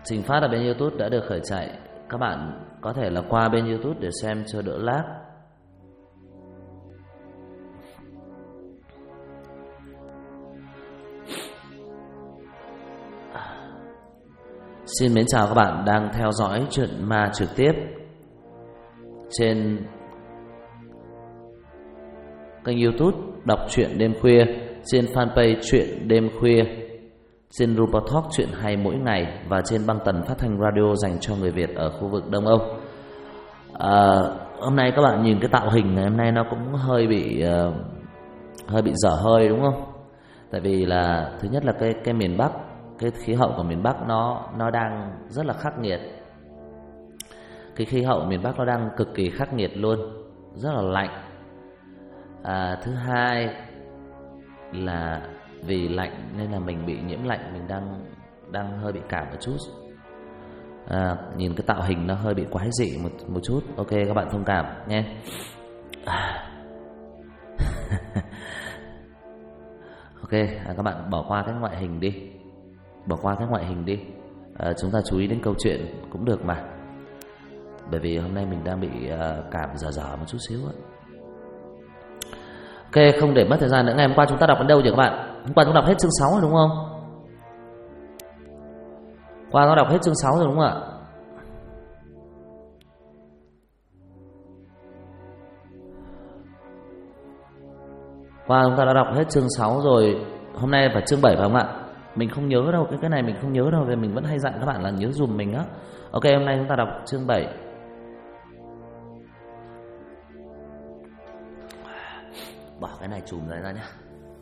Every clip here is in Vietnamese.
Trình phát ở bên YouTube đã được khởi chạy. Các bạn có thể là qua bên YouTube để xem cho đỡ lag. Xin mến chào các bạn đang theo dõi Chuyện Ma trực tiếp trên kênh YouTube Đọc Truyện Đêm Khuya, trên fanpage Truyện Đêm Khuya, trên Rupert Talk Chuyện Hay Mỗi Ngày và trên băng tần phát thanh radio dành cho người Việt ở khu vực Đông Âu. Hôm nay các bạn nhìn cái tạo hình ngày hôm nay nó cũng hơi bị dở hơi đúng không? Tại vì là thứ nhất là cái miền Bắc, cái khí hậu của miền Bắc nó đang rất là khắc nghiệt. Cái khí hậu miền Bắc nó đang cực kỳ khắc nghiệt luôn, rất là lạnh. Thứ hai là vì lạnh nên là mình bị nhiễm lạnh, mình đang hơi bị cảm một chút. Nhìn cái tạo hình nó hơi bị quái dị một chút. Ok, các bạn thông cảm nhé. Ok, các bạn bỏ qua cái ngoại hình đi. Chúng ta chú ý đến câu chuyện cũng được mà. Bởi vì hôm nay mình đang bị cảm dở một chút xíu ạ. Ok, không để mất thời gian nữa. Ngày hôm qua chúng ta đọc đến đâu rồi các bạn? Hôm qua chúng ta đọc hết chương 6 rồi đúng không? Qua chúng ta đọc hết chương 6 rồi đúng không ạ? Qua chúng ta đã đọc hết chương 6 rồi. Hôm nay phải chương 7 phải không ạ? Mình không nhớ đâu, cái này mình không nhớ đâu, vì mình vẫn hay dặn các bạn là nhớ dùm mình á. Ok, hôm nay chúng ta đọc chương 7. Bỏ cái này chùm ra nhá.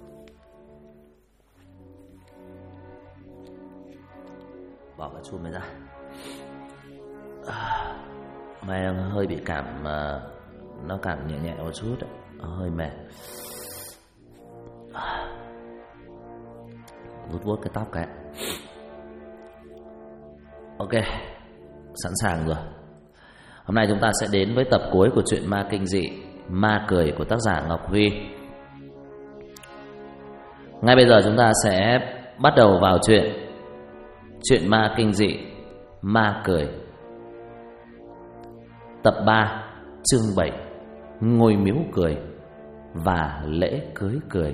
Bỏ cái chùm này ra. Mai đang hơi bị cảm, nó cảm nhẹ một chút đấy. Hơi mệt. Vuốt cái tóc cái. Ok, sẵn sàng rồi. Hôm nay chúng ta sẽ đến với tập cuối của truyện ma kinh dị Ma Cười của tác giả Ngọc Huy. Ngay bây giờ chúng ta sẽ bắt đầu vào Chuyện ma kinh dị Ma Cười, tập 3, chương 7, Ngôi miếu cười và lễ cưới cười.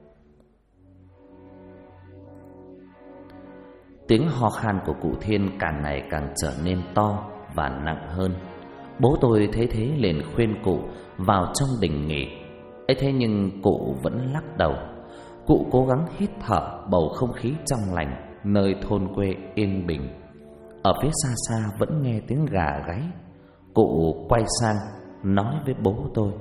Tiếng ho khan của cụ Thiên càng ngày càng trở nên to và nặng hơn. Bố tôi thấy thế liền khuyên cụ vào trong đình nghỉ. Ấy thế nhưng cụ vẫn lắc đầu. Cụ cố gắng hít thở bầu không khí trong lành nơi thôn quê yên bình. Ở phía xa xa vẫn nghe tiếng gà gáy. Cụ quay sang nói với bố tôi: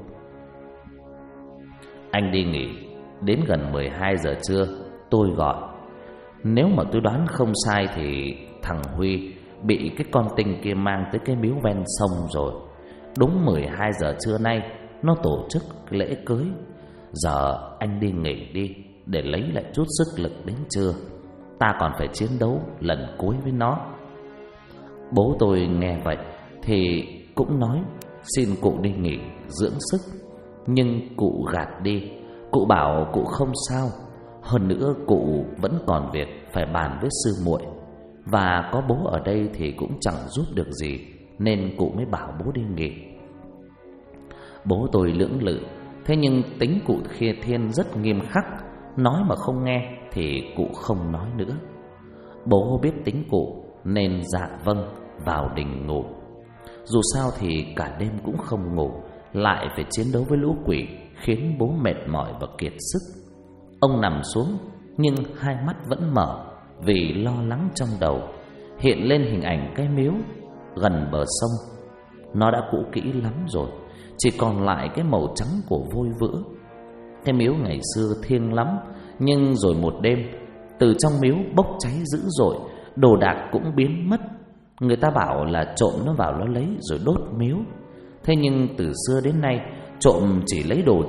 Anh đi nghỉ. Đến gần 12 giờ trưa tôi gọi. Nếu mà tôi đoán không sai thì thằng Huy bị cái con tinh kia mang tới cái miếu ven sông rồi. Đúng 12 giờ trưa nay nó tổ chức lễ cưới. Giờ anh đi nghỉ đi, để lấy lại chút sức lực đến trưa. Ta còn phải chiến đấu lần cuối với nó. Bố tôi nghe vậy thì cũng nói xin cụ đi nghỉ dưỡng sức. Nhưng cụ gạt đi. Cụ bảo cụ không sao. Hơn nữa cụ vẫn còn việc phải bàn với sư muội, và có bố ở đây thì cũng chẳng giúp được gì, nên cụ mới bảo bố đi nghỉ. Bố tôi lưỡng lự. Thế nhưng tính cụ Thiên rất nghiêm khắc, nói mà không nghe thì cụ không nói nữa. Bố biết tính cụ nên dạ vâng vào đình ngủ. Dù sao thì cả đêm cũng không ngủ, lại phải chiến đấu với lũ quỷ, khiến bố mệt mỏi và kiệt sức. Ông nằm xuống nhưng hai mắt vẫn mở, vì lo lắng trong đầu hiện lên hình ảnh cái miếu gần bờ sông. Nó đã cũ kỹ lắm rồi, chỉ còn lại cái màu trắng của vôi vữa. Cái miếu ngày xưa thiêng lắm, nhưng rồi một đêm từ trong miếu bốc cháy dữ dội, đồ đạc cũng biến mất. Người ta bảo là trộm nó vào nó lấy rồi đốt miếu. Thế nhưng từ xưa đến nay trộm chỉ lấy đồ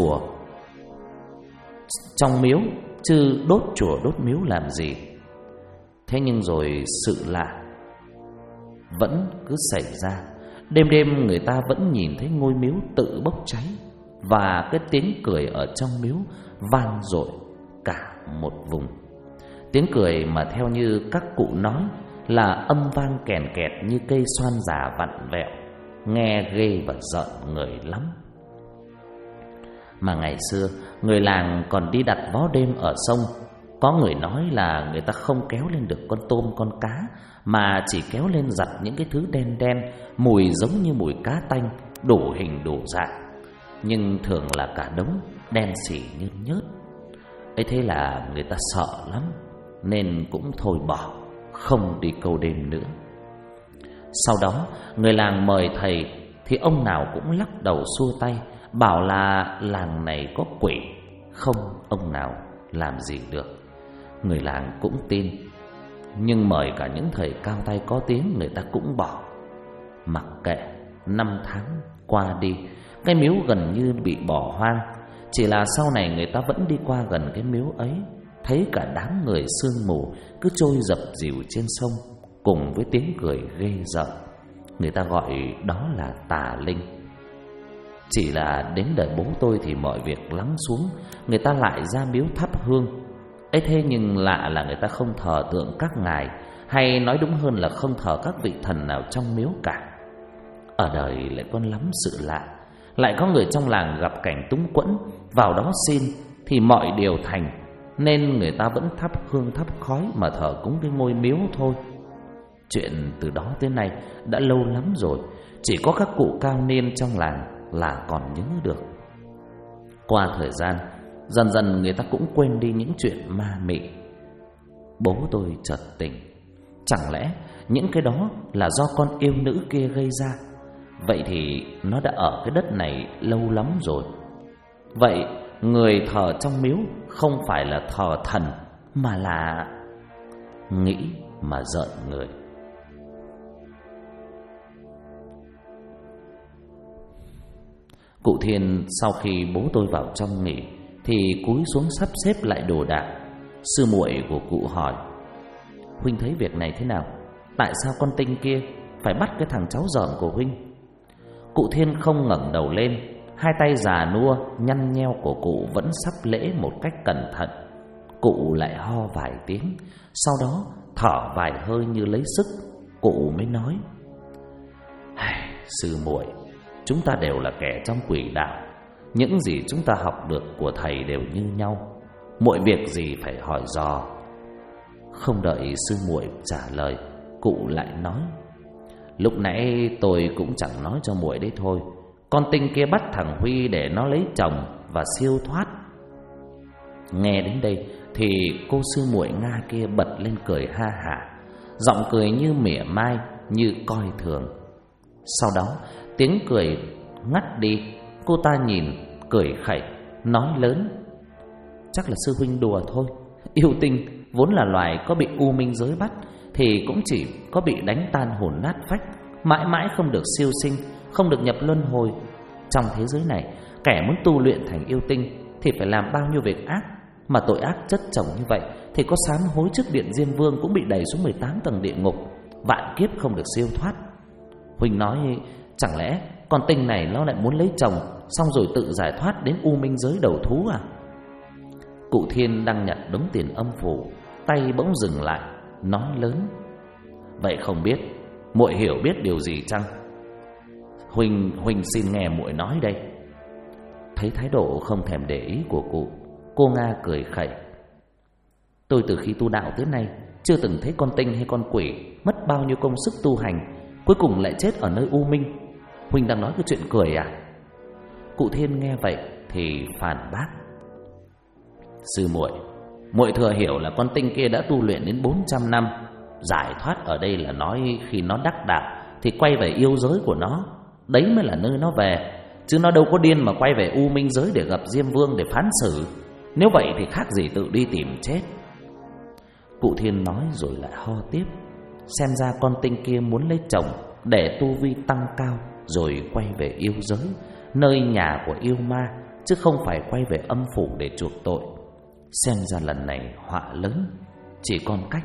trong miếu, chứ đốt chùa đốt miếu làm gì. Thế nhưng rồi sự lạ vẫn cứ xảy ra. Đêm đêm người ta vẫn nhìn thấy ngôi miếu tự bốc cháy, và cái tiếng cười ở trong miếu vang dội cả một vùng. Tiếng cười mà theo như các cụ nói là âm vang kèn kẹt như cây xoan già vặn vẹo, nghe ghê và rợn người lắm. Mà ngày xưa người làng còn đi đặt vó đêm ở sông. Có người nói là người ta không kéo lên được con tôm con cá, mà chỉ kéo lên giặt những cái thứ đen đen, mùi giống như mùi cá tanh, đủ hình đủ dạng, nhưng thường là cả đống đen xỉ như nhớt. ấy thế là người ta sợ lắm, nên cũng thôi bỏ, không đi câu đêm nữa. Sau đó người làng mời thầy thì ông nào cũng lắc đầu xua tay, bảo là làng này có quỷ, không ông nào làm gì được. Người làng cũng tin, nhưng mời cả những thầy cao tay có tiếng người ta cũng bỏ. Mặc kệ, 5 tháng qua đi, cái miếu gần như bị bỏ hoang. Chỉ là sau này người ta vẫn đi qua gần cái miếu ấy, thấy cả đám người sương mù cứ trôi dập dìu trên sông, cùng với tiếng cười ghê rợn. Người ta gọi đó là tà linh. Chỉ là đến đời bố tôi thì mọi việc lắng xuống, người ta lại ra miếu thắp hương. ấy thế nhưng lạ là người ta không thờ tượng các ngài, hay nói đúng hơn là không thờ các vị thần nào trong miếu cả. Ở đời lại có lắm sự lạ. Lại có người trong làng gặp cảnh túng quẫn, vào đó xin thì mọi điều thành, nên người ta vẫn thắp hương thắp khói mà thờ cúng cái ngôi miếu thôi. Chuyện từ đó tới nay đã lâu lắm rồi, chỉ có các cụ cao niên trong làng là còn nhớ được. Qua thời gian, dần dần người ta cũng quên đi những chuyện ma mị. Bố tôi chợt tỉnh, chẳng lẽ những cái đó là do con yêu nữ kia gây ra? Vậy thì nó đã ở cái đất này lâu lắm rồi. Vậy người thờ trong miếu không phải là thờ thần, mà là... Nghĩ mà rợn người. Cụ Thiên sau khi bố tôi vào trong nghỉ thì cúi xuống sắp xếp lại đồ đạc. Sư muội của cụ hỏi: Huynh thấy việc này thế nào? Tại sao con Tinh kia phải bắt cái thằng cháu dởm của Huynh? Cụ Thiên không ngẩng đầu lên, hai tay già nua nhăn nheo của cụ vẫn sắp lễ một cách cẩn thận. Cụ lại ho vài tiếng, sau đó thở vài hơi như lấy sức. Cụ mới nói: Sư muội, chúng ta đều là kẻ trong quỷ đạo. Những gì chúng ta học được của thầy đều như nhau, mọi việc gì phải hỏi dò. Không đợi sư muội trả lời, cụ lại nói: Lúc nãy tôi cũng chẳng nói cho muội đấy thôi. Con Tinh kia bắt thằng Huy để nó lấy chồng và siêu thoát. Nghe đến đây thì cô sư muội Nga kia bật lên cười ha hả, giọng cười như mỉa mai, như coi thường. Sau đó tiếng cười ngắt đi, cô ta nhìn cười khẩy, nói lớn: Chắc là sư huynh đùa thôi. Yêu tinh vốn là loài có bị u minh giới bắt thì cũng chỉ có bị đánh tan hồn nát phách, mãi mãi không được siêu sinh, không được nhập luân hồi. Trong thế giới này, kẻ muốn tu luyện thành yêu tinh thì phải làm bao nhiêu việc ác, mà tội ác chất chồng như vậy thì có sám hối trước điện Diêm Vương cũng bị đẩy xuống 18 tầng địa ngục, vạn kiếp không được siêu thoát. Huynh nói chẳng lẽ con Tinh này nó lại muốn lấy chồng xong rồi tự giải thoát đến u minh giới đầu thú à? Cụ Thiên đang nhặt đống tiền âm phủ, tay bỗng dừng lại, nói lớn: Vậy không biết muội hiểu biết điều gì chăng? Huynh xin nghe muội nói đây. Thấy thái độ không thèm để ý của cụ, cô Nga cười khẩy: Tôi từ khi tu đạo tới nay chưa từng thấy con Tinh hay con quỷ mất bao nhiêu công sức tu hành, cuối cùng lại chết ở nơi u minh. Huynh đang nói cái chuyện cười à? Cụ Thiên nghe vậy thì phản bác: Sư muội thừa hiểu là con Tinh kia đã tu luyện đến 400 năm. Giải thoát ở đây là nói khi nó đắc đạo thì quay về yêu giới của nó, đấy mới là nơi nó về, chứ nó đâu có điên mà quay về u minh giới để gặp Diêm Vương để phán xử. Nếu vậy thì khác gì tự đi tìm chết. Cụ Thiên nói rồi lại ho tiếp: Xem ra con Tinh kia muốn lấy chồng để tu vi tăng cao rồi quay về yêu giới, nơi nhà của yêu ma, chứ không phải quay về âm phủ để chuộc tội. Xem ra lần này họa lớn, chỉ còn cách...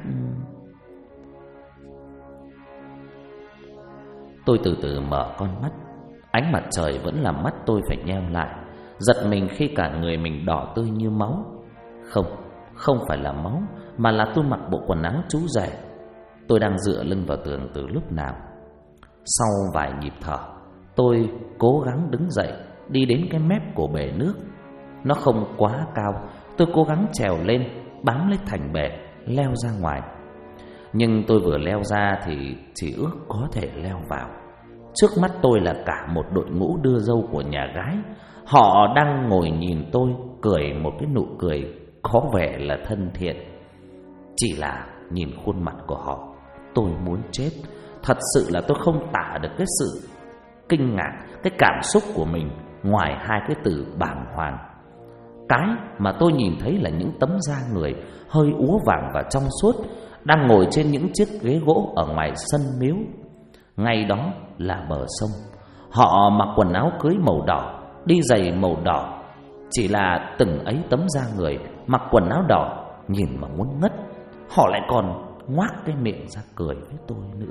Tôi từ từ mở con mắt. Ánh mặt trời vẫn làm mắt tôi phải nheo lại, giật mình khi cả người mình đỏ tươi như máu. Không phải là máu, mà là tôi mặc bộ quần áo chú rể. Tôi đang dựa lưng vào tường từ lúc nào. Sau vài nhịp thở, tôi cố gắng đứng dậy, đi đến cái mép của bể nước. Nó không quá cao, tôi cố gắng trèo lên, bám lấy thành bể, leo ra ngoài. Nhưng tôi vừa leo ra thì chỉ ước có thể leo vào. Trước mắt tôi là cả một đội ngũ đưa dâu của nhà gái. Họ đang ngồi nhìn tôi, cười một cái nụ cười có vẻ là thân thiện. Chỉ là nhìn khuôn mặt của họ, tôi muốn chết. Thật sự là tôi không tả được cái sự kinh ngạc, cái cảm xúc của mình ngoài hai cái từ bàng hoàng. Cái mà tôi nhìn thấy là những tấm da người hơi úa vàng và trong suốt đang ngồi trên những chiếc ghế gỗ ở ngoài sân miếu. Ngay đó là bờ sông. Họ mặc quần áo cưới màu đỏ, đi giày màu đỏ. Chỉ là từng ấy tấm da người mặc quần áo đỏ, nhìn mà muốn ngất. Họ lại còn ngoác cái miệng ra cười với tôi nữa.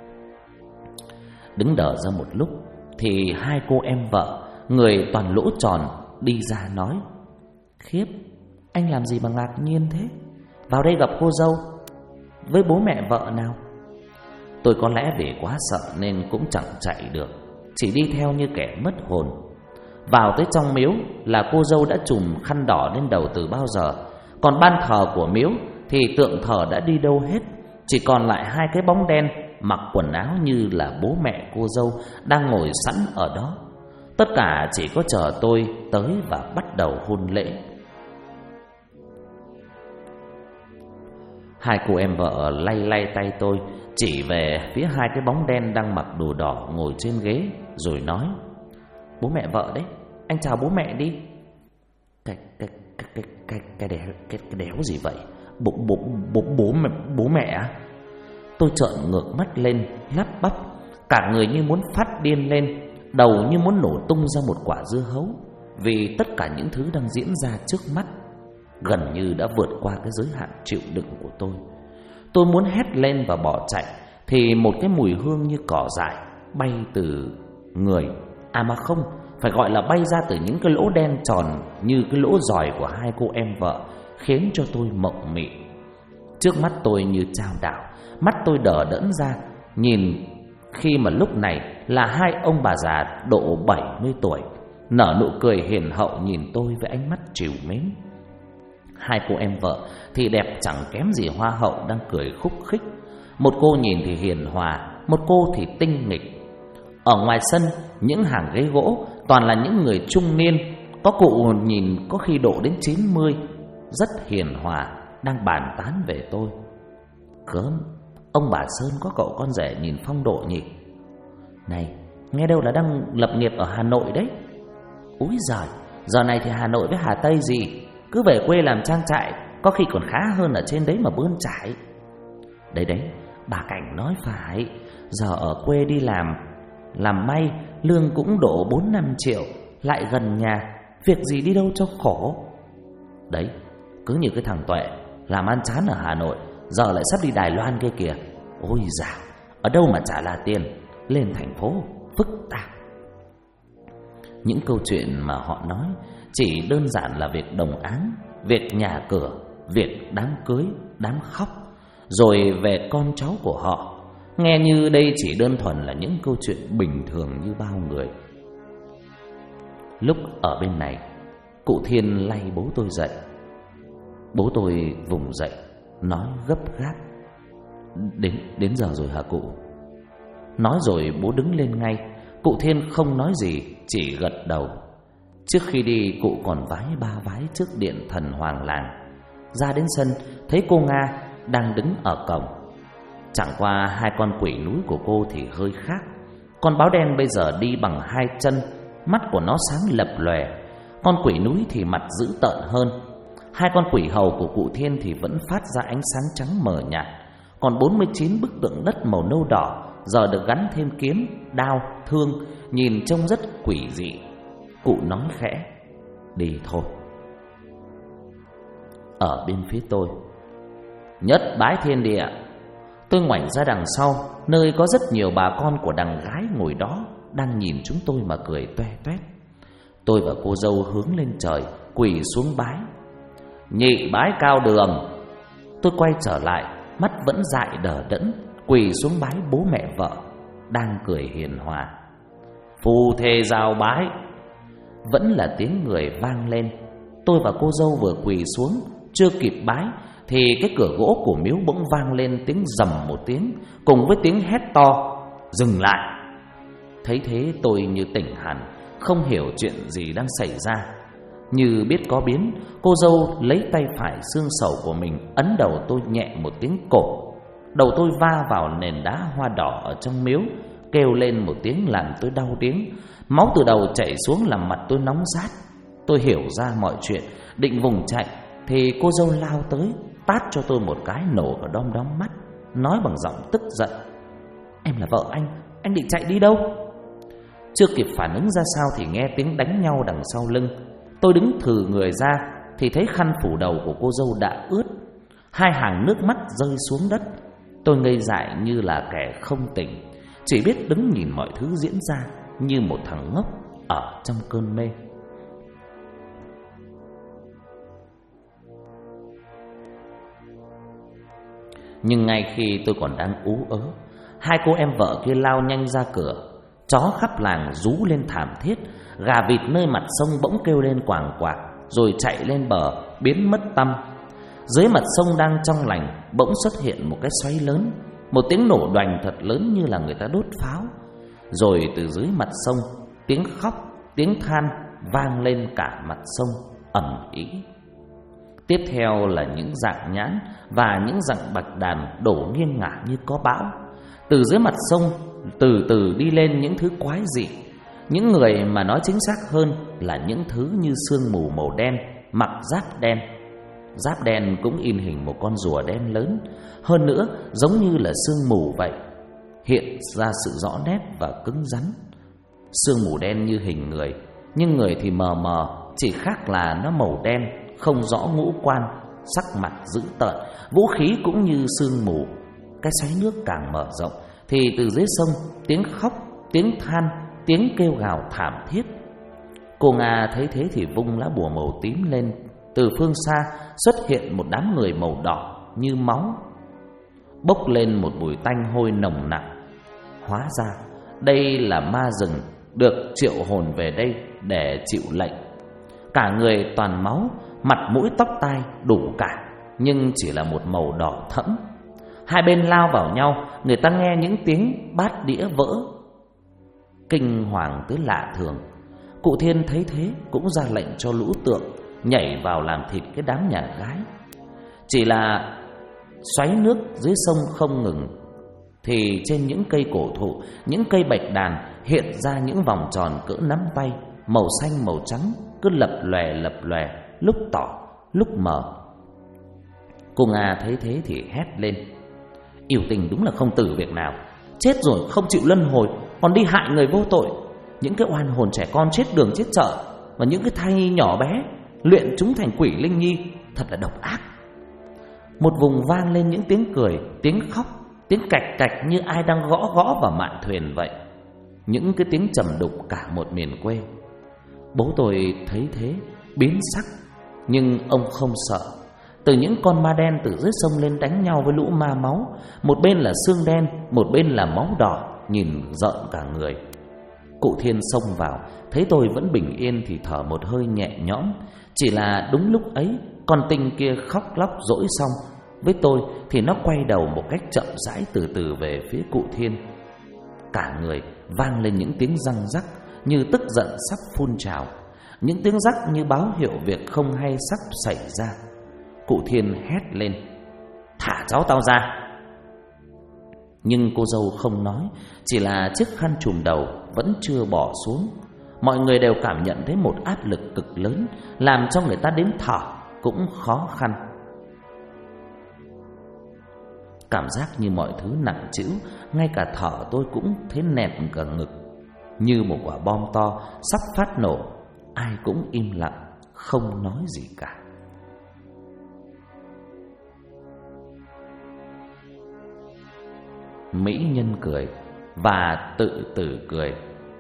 Đứng đờ ra một lúc thì hai cô em vợ, người toàn lỗ tròn, đi ra nói: Khiếp, anh làm gì mà ngạc nhiên thế? Vào đây gặp cô dâu với bố mẹ vợ nào. Tôi có lẽ vì quá sợ nên cũng chẳng chạy được, chỉ đi theo như kẻ mất hồn. Vào tới trong miếu là cô dâu đã trùm khăn đỏ lên đầu từ bao giờ. Còn ban thờ của miếu thì tượng thờ đã đi đâu hết, chỉ còn lại hai cái bóng đen mặc quần áo như là bố mẹ cô dâu đang ngồi sẵn ở đó. Tất cả chỉ có chờ tôi tới và bắt đầu hôn lễ. Hai cô em vợ lay lay tay tôi, chỉ về phía hai cái bóng đen đang mặc đồ đỏ ngồi trên ghế, rồi nói: Bố mẹ vợ đấy, anh chào bố mẹ đi. Cái đéo gì vậy? Bố mẹ à? Tôi trợn ngược mắt lên, lắp bắp, cả người như muốn phát điên lên, đầu như muốn nổ tung ra một quả dưa hấu, vì tất cả những thứ đang diễn ra trước mắt gần như đã vượt qua cái giới hạn chịu đựng của tôi. Tôi muốn hét lên và bỏ chạy thì một cái mùi hương như cỏ dại bay từ người, mà không, phải gọi là bay ra từ những cái lỗ đen tròn như cái lỗ giòi của hai cô em vợ, khiến cho tôi mộng mị. Trước mắt tôi như chao đảo, mắt tôi đờ đẫn ra, nhìn khi mà lúc này là hai ông bà già độ 70 tuổi, nở nụ cười hiền hậu nhìn tôi với ánh mắt trìu mến. Hai cô em vợ thì đẹp chẳng kém gì hoa hậu đang cười khúc khích. Một cô nhìn thì hiền hòa, một cô thì tinh nghịch. Ở ngoài sân, những hàng ghế gỗ toàn là những người trung niên, có cụ nhìn có khi độ đến 90, rất hiền hòa, đang bàn tán về tôi. Gớm, ông bà Sơn có cậu con rể nhìn phong độ nhỉ? Này, nghe đâu là đang lập nghiệp ở Hà Nội đấy. Úi giời, giờ này thì Hà Nội với Hà Tây gì, cứ về quê làm trang trại, có khi còn khá hơn ở trên đấy mà bươn trải. Đấy, bà Cảnh nói phải, giờ ở quê đi làm may, lương cũng độ 4-5 triệu, lại gần nhà, việc gì đi đâu cho khổ. Đấy, cứ như cái thằng Tuệ, làm ăn chán ở Hà Nội, giờ lại sắp đi Đài Loan kia kìa. Ôi dào, ở đâu mà trả là tiền, lên thành phố phức tạp. Những câu chuyện mà họ nói chỉ đơn giản là việc đồng áng, việc nhà cửa, việc đám cưới, đám khóc, rồi về con cháu của họ. Nghe như đây chỉ đơn thuần là những câu chuyện bình thường như bao người. Lúc ở bên này, cụ Thiên lay bố tôi dậy. Bố tôi vùng dậy, nói gấp gáp: Đến giờ rồi hả cụ? Nói rồi bố đứng lên ngay. Cụ Thiên không nói gì, chỉ gật đầu. Trước khi đi, cụ còn vái 3 vái trước điện thần hoàng làng. Ra đến sân, thấy cô Nga đang đứng ở cổng. Chẳng qua hai con quỷ núi của cô thì hơi khác. Con báo đen bây giờ đi bằng 2 chân, mắt của nó sáng lập lòe. Con quỷ núi thì mặt dữ tợn hơn. Hai con quỷ hầu của cụ Thiên thì vẫn phát ra ánh sáng trắng mờ nhạt. Còn 49 bức tượng đất màu nâu đỏ giờ được gắn thêm kiếm, đao, thương, nhìn trông rất quỷ dị. Cụ nói khẽ: Đi thôi. Ở bên phía tôi: Nhất bái thiên địa. Tôi ngoảnh ra đằng sau, nơi có rất nhiều bà con của đằng gái ngồi đó, đang nhìn chúng tôi mà cười toe toét. Tôi và cô dâu hướng lên trời, quỳ xuống bái: Nhị bái cao đường. Tôi quay trở lại, mắt vẫn dại đờ đẫn, quỳ xuống bái bố mẹ vợ đang cười hiền hòa. Phu thê giao bái. Vẫn là tiếng người vang lên. Tôi và cô dâu vừa quỳ xuống, chưa kịp bái thì cái cửa gỗ của miếu bỗng vang lên tiếng rầm một tiếng, cùng với tiếng hét to: dừng lại! Thấy thế tôi như tỉnh hẳn, không hiểu chuyện gì đang xảy ra. Như biết có biến, cô dâu lấy tay phải xương sầu của mình ấn đầu tôi nhẹ một tiếng cổ. Đầu tôi va vào nền đá hoa đỏ ở trong miếu, kêu lên một tiếng làm tôi đau điếng. Máu từ đầu chảy xuống làm mặt tôi nóng rát. Tôi hiểu ra mọi chuyện, định vùng chạy thì cô dâu lao tới, tát cho tôi một cái nổ ở đom đóm mắt, nói bằng giọng tức giận: em là vợ anh định chạy đi đâu? Chưa kịp phản ứng ra sao thì nghe tiếng đánh nhau đằng sau lưng. Tôi đứng thừ người ra thì thấy khăn phủ đầu của cô dâu đã ướt, hai hàng nước mắt rơi xuống đất. Tôi ngây dại như là kẻ không tỉnh, chỉ biết đứng nhìn mọi thứ diễn ra như một thằng ngốc ở trong cơn mê. Nhưng ngay khi tôi còn đang ú ớ, hai cô em vợ kia lao nhanh ra cửa. Chó khắp làng rú lên thảm thiết, gà vịt nơi mặt sông bỗng kêu lên quàng quạc, rồi chạy lên bờ biến mất tăm. Dưới mặt sông đang trong lành bỗng xuất hiện một cái xoáy lớn, một tiếng nổ đoành thật lớn như là người ta đốt pháo. Rồi từ dưới mặt sông, tiếng khóc, tiếng than vang lên cả mặt sông ầm ĩ. Tiếp theo là những rạng nhãn và những dặng bạch đàn đổ nghiêng ngả như có bão. Từ dưới mặt sông từ từ đi lên những thứ quái dị, những người mà nói chính xác hơn là những thứ như sương mù màu đen, mặc giáp đen. Giáp đen cũng in hình một con rùa đen lớn, hơn nữa giống như là sương mù vậy, hiện ra sự rõ nét và cứng rắn. Sương mù đen như hình người, nhưng người thì mờ mờ, chỉ khác là nó màu đen, không rõ ngũ quan, sắc mặt dữ tợn, vũ khí cũng như sương mù. Cái xoáy nước càng mở rộng thì từ dưới sông tiếng khóc, tiếng than, tiếng kêu gào thảm thiết. Cô Nga thấy thế thì vung lá bùa màu tím lên. Từ phương xa xuất hiện một đám người màu đỏ như máu, bốc lên một mùi tanh hôi nồng nặc. Hóa ra đây là ma rừng được triệu hồn về đây để chịu lệnh. Cả người toàn máu, mặt mũi tóc tai đủ cả, nhưng chỉ là một màu đỏ thẫm. Hai bên lao vào nhau, người ta nghe những tiếng bát đĩa vỡ, kinh hoàng tới lạ thường. Cụ Thiên thấy thế cũng ra lệnh cho lũ tượng nhảy vào làm thịt cái đám nhà gái. Chỉ là xoáy nước dưới sông không ngừng, thì trên những cây cổ thụ, những cây bạch đàn hiện ra những vòng tròn cỡ nắm tay, màu xanh màu trắng, cứ lập lòe, lúc tỏ lúc mờ. Cô Nga thấy thế thì hét lên: yêu tình đúng là không tử việc nào, chết rồi không chịu luân hồi, còn đi hại người vô tội. Những cái oan hồn trẻ con chết đường chết chợ, và những cái thai nhỏ bé luyện chúng thành quỷ linh nhi, thật là độc ác. Một vùng vang lên những tiếng cười, tiếng khóc, tiếng cạch cạch như ai đang gõ gõ vào mạn thuyền vậy. Những cái tiếng trầm đục cả một miền quê. Bố tôi thấy thế biến sắc, nhưng ông không sợ. Từ những con ma đen từ dưới sông lên đánh nhau với lũ ma máu, một bên là xương đen, một bên là máu đỏ, nhìn rợn cả người. Cụ Thiên xông vào, thấy tôi vẫn bình yên thì thở một hơi nhẹ nhõm. Chỉ là đúng lúc ấy, con tinh kia khóc lóc dỗi xong với tôi thì nó quay đầu một cách chậm rãi từ từ về phía cụ Thiên. Cả người vang lên những tiếng răng rắc như tức giận sắp phun trào, những tiếng rắc như báo hiệu việc không hay sắp xảy ra. Cụ Thiên hét lên: thả cháu tao ra! Nhưng cô dâu không nói, chỉ là chiếc khăn trùm đầu vẫn chưa bỏ xuống. Mọi người đều cảm nhận thấy một áp lực cực lớn, làm cho người ta đến thở cũng khó khăn. Cảm giác như mọi thứ nặng trĩu, ngay cả thở tôi cũng thấy nẹt cả ngực, như một quả bom to sắp phát nổ. Ai cũng im lặng, không nói gì cả. Mỹ nhân cười và tự tử cười.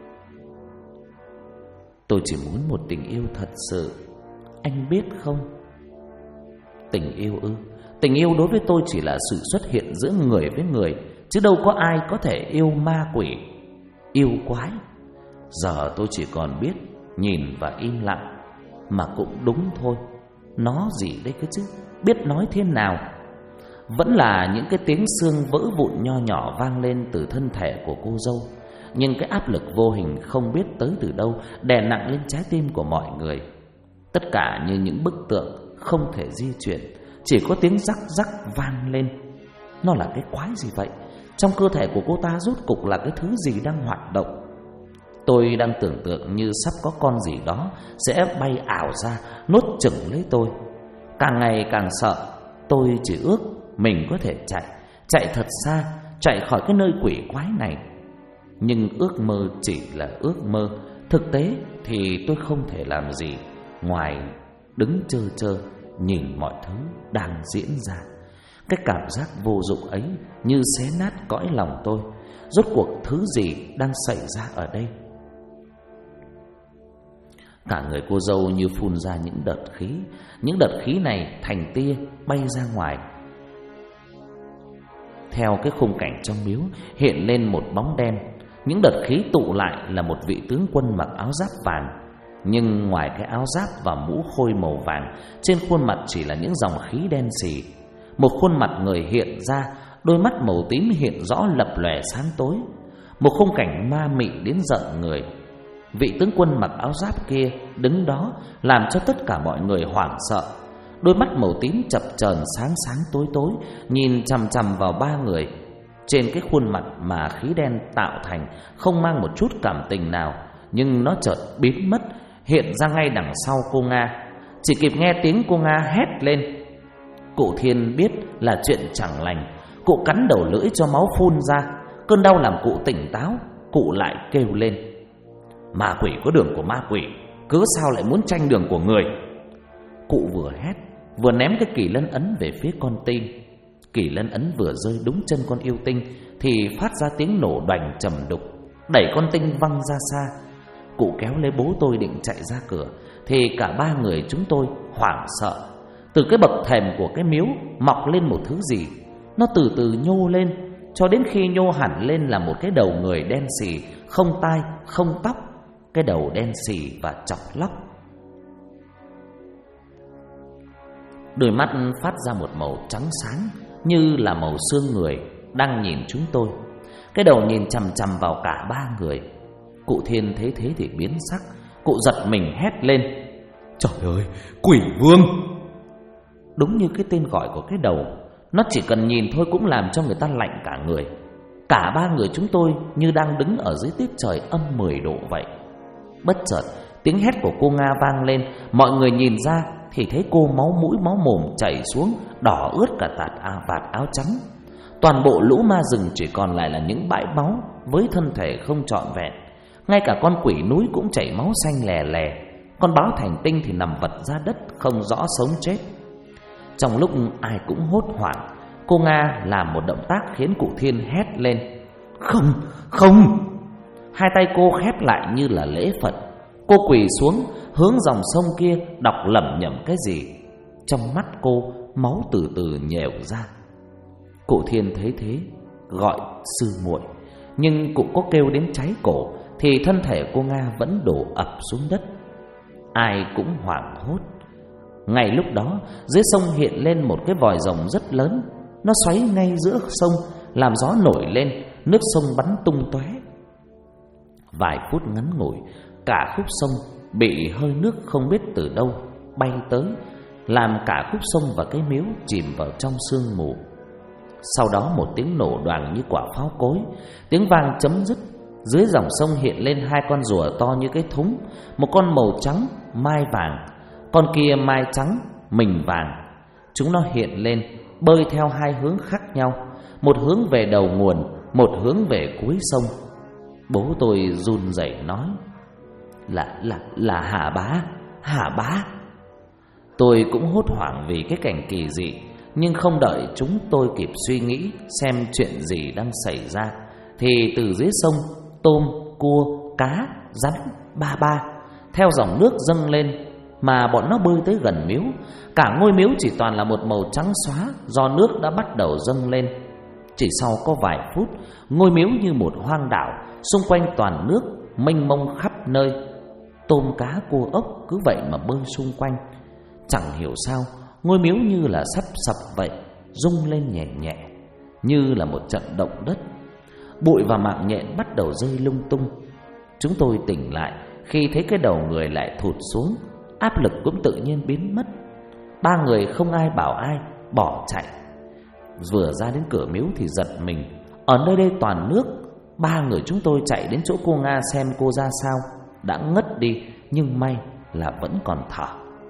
Tôi chỉ muốn một tình yêu thật sự, anh biết không? Tình yêu ư? Tình yêu đối với tôi chỉ là sự xuất hiện giữa người với người, chứ đâu có ai có thể yêu ma quỷ, yêu quái. Giờ tôi chỉ còn biết nhìn và im lặng. Mà cũng đúng thôi, nó gì đấy cơ chứ, biết nói thế nào. Vẫn là những cái tiếng xương vỡ vụn nho nhỏ vang lên từ thân thể của cô dâu. Nhưng cái áp lực vô hình không biết tới từ đâu đè nặng lên trái tim của mọi người. Tất cả như những bức tượng không thể di chuyển, chỉ có tiếng rắc rắc vang lên. Nó là cái quái gì vậy? Trong cơ thể của cô ta rốt cục là cái thứ gì đang hoạt động? Tôi đang tưởng tượng như sắp có con gì đó sẽ bay ảo ra, nuốt chửng lấy tôi. Càng ngày càng sợ, tôi chỉ ước mình có thể chạy thật xa, chạy khỏi cái nơi quỷ quái này. Nhưng ước mơ chỉ là ước mơ, thực tế thì tôi không thể làm gì ngoài đứng trơ trơ nhìn mọi thứ đang diễn ra. Cái cảm giác vô dụng ấy như xé nát cõi lòng tôi. Rốt cuộc thứ gì đang xảy ra ở đây? Cả người cô dâu như phun ra những đợt khí. Những đợt khí này thành tia bay ra ngoài. Theo cái khung cảnh trong miếu hiện lên một bóng đen. Những đợt khí tụ lại là một vị tướng quân mặc áo giáp vàng. Nhưng ngoài cái áo giáp và mũ khôi màu vàng, trên khuôn mặt chỉ là những dòng khí đen sì. Một khuôn mặt người hiện ra, đôi mắt màu tím hiện rõ lập lòe sáng tối. Một khung cảnh ma mị đến giận người. Vị tướng quân mặc áo giáp kia đứng đó làm cho tất cả mọi người hoảng sợ. Đôi mắt màu tím chập chờn sáng sáng tối tối, nhìn chằm chằm vào ba người. Trên cái khuôn mặt mà khí đen tạo thành không mang một chút cảm tình nào, nhưng nó chợt biến mất, hiện ra ngay đằng sau cô Nga. Chỉ kịp nghe tiếng cô Nga hét lên. Cụ Thiên biết là chuyện chẳng lành. Cụ cắn đầu lưỡi cho máu phun ra. Cơn đau làm cụ tỉnh táo. Cụ lại kêu lên: Ma quỷ có đường của ma quỷ, cớ sao lại muốn tranh đường của người? Cụ vừa hét vừa ném cái kỳ lân ấn về phía con tin. Kỳ lân ấn vừa rơi đúng chân con yêu tinh thì phát ra tiếng nổ đoành trầm đục, đẩy con tinh văng ra xa. Cụ kéo lấy bố tôi định chạy ra cửa thì cả ba người chúng tôi hoảng sợ. Từ cái bậc thềm của cái miếu mọc lên một thứ gì. Nó từ từ nhô lên, cho đến khi nhô hẳn lên là một cái đầu người đen xì, không tai, không tóc. Cái đầu đen xì và chọc lóc. Đôi mắt phát ra một màu trắng sáng như là màu xương người, đang nhìn chúng tôi. Cái đầu nhìn chằm chằm vào cả ba người. Cụ Thiên thấy thế thì biến sắc. Cụ giật mình hét lên: Trời ơi, quỷ vương! Đúng như cái tên gọi của cái đầu, nó chỉ cần nhìn thôi cũng làm cho người ta lạnh cả người. Cả ba người chúng tôi như đang đứng ở dưới tiết trời âm 10 độ vậy. Bất chợt tiếng hét của cô Nga vang lên. Mọi người nhìn ra thì thấy cô máu mũi máu mồm chảy xuống, đỏ ướt cả vạt áo trắng. Toàn bộ lũ ma rừng chỉ còn lại là những bãi máu với thân thể không trọn vẹn. Ngay cả con quỷ núi cũng chảy máu xanh lè lè. Con báo thành tinh thì nằm vật ra đất, không rõ sống chết. Trong lúc ai cũng hốt hoảng, cô Nga làm một động tác khiến cụ Thiên hét lên: Không, không! Hai tay cô khép lại như là lễ Phật. Cô quỳ xuống hướng dòng sông kia đọc lẩm nhẩm cái gì. Trong mắt cô máu từ từ nhèo ra. Cụ Thiên thấy thế gọi sư muội, nhưng cụ có kêu đến cháy cổ thì thân thể cô Nga vẫn đổ ập xuống đất. Ai cũng hoảng hốt. Ngay lúc đó dưới sông hiện lên một cái vòi rồng rất lớn. Nó xoáy ngay giữa sông, làm gió nổi lên, nước sông bắn tung tóe. Vài phút ngắn ngủi, cả khúc sông bị hơi nước không biết từ đâu bay tới, làm cả khúc sông và cái miếu chìm vào trong sương mù. Sau đó một tiếng nổ đoàng như quả pháo cối, tiếng vang chấm dứt. Dưới dòng sông hiện lên hai con rùa to như cái thúng. Một con màu trắng mai vàng, con kia mai trắng mình vàng. Chúng nó hiện lên bơi theo hai hướng khác nhau, một hướng về đầu nguồn, một hướng về cuối sông. Bố tôi run rẩy nói: Là Hà Bá. Tôi cũng hốt hoảng vì cái cảnh kỳ dị, nhưng không đợi chúng tôi kịp suy nghĩ xem chuyện gì đang xảy ra thì từ dưới sông tôm, cua, cá, rắn, ba theo dòng nước dâng lên. mà bọn nó bơi tới gần miếu. Cả ngôi miếu chỉ toàn là một màu trắng xóa do nước đã bắt đầu dâng lên. Chỉ sau có vài phút, ngôi miếu như một hoang đảo, xung quanh toàn nước mênh mông khắp nơi. Tôm cá cua ốc cứ vậy mà bơi xung quanh. Chẳng hiểu sao ngôi miếu như là sắp sập vậy, rung lên nhẹ nhẹ như là một trận động đất. Bụi và mạng nhện bắt đầu rơi lung tung. Chúng tôi tỉnh lại khi thấy cái đầu người lại thụt xuống, áp lực cũng tự nhiên biến mất. Ba người không ai bảo ai, bỏ chạy. Vừa ra đến cửa miếu thì giật mình, ở nơi đây toàn nước. Ba người chúng tôi chạy đến chỗ cô Nga xem cô ra sao. Đã ngất đi nhưng may là vẫn còn thở.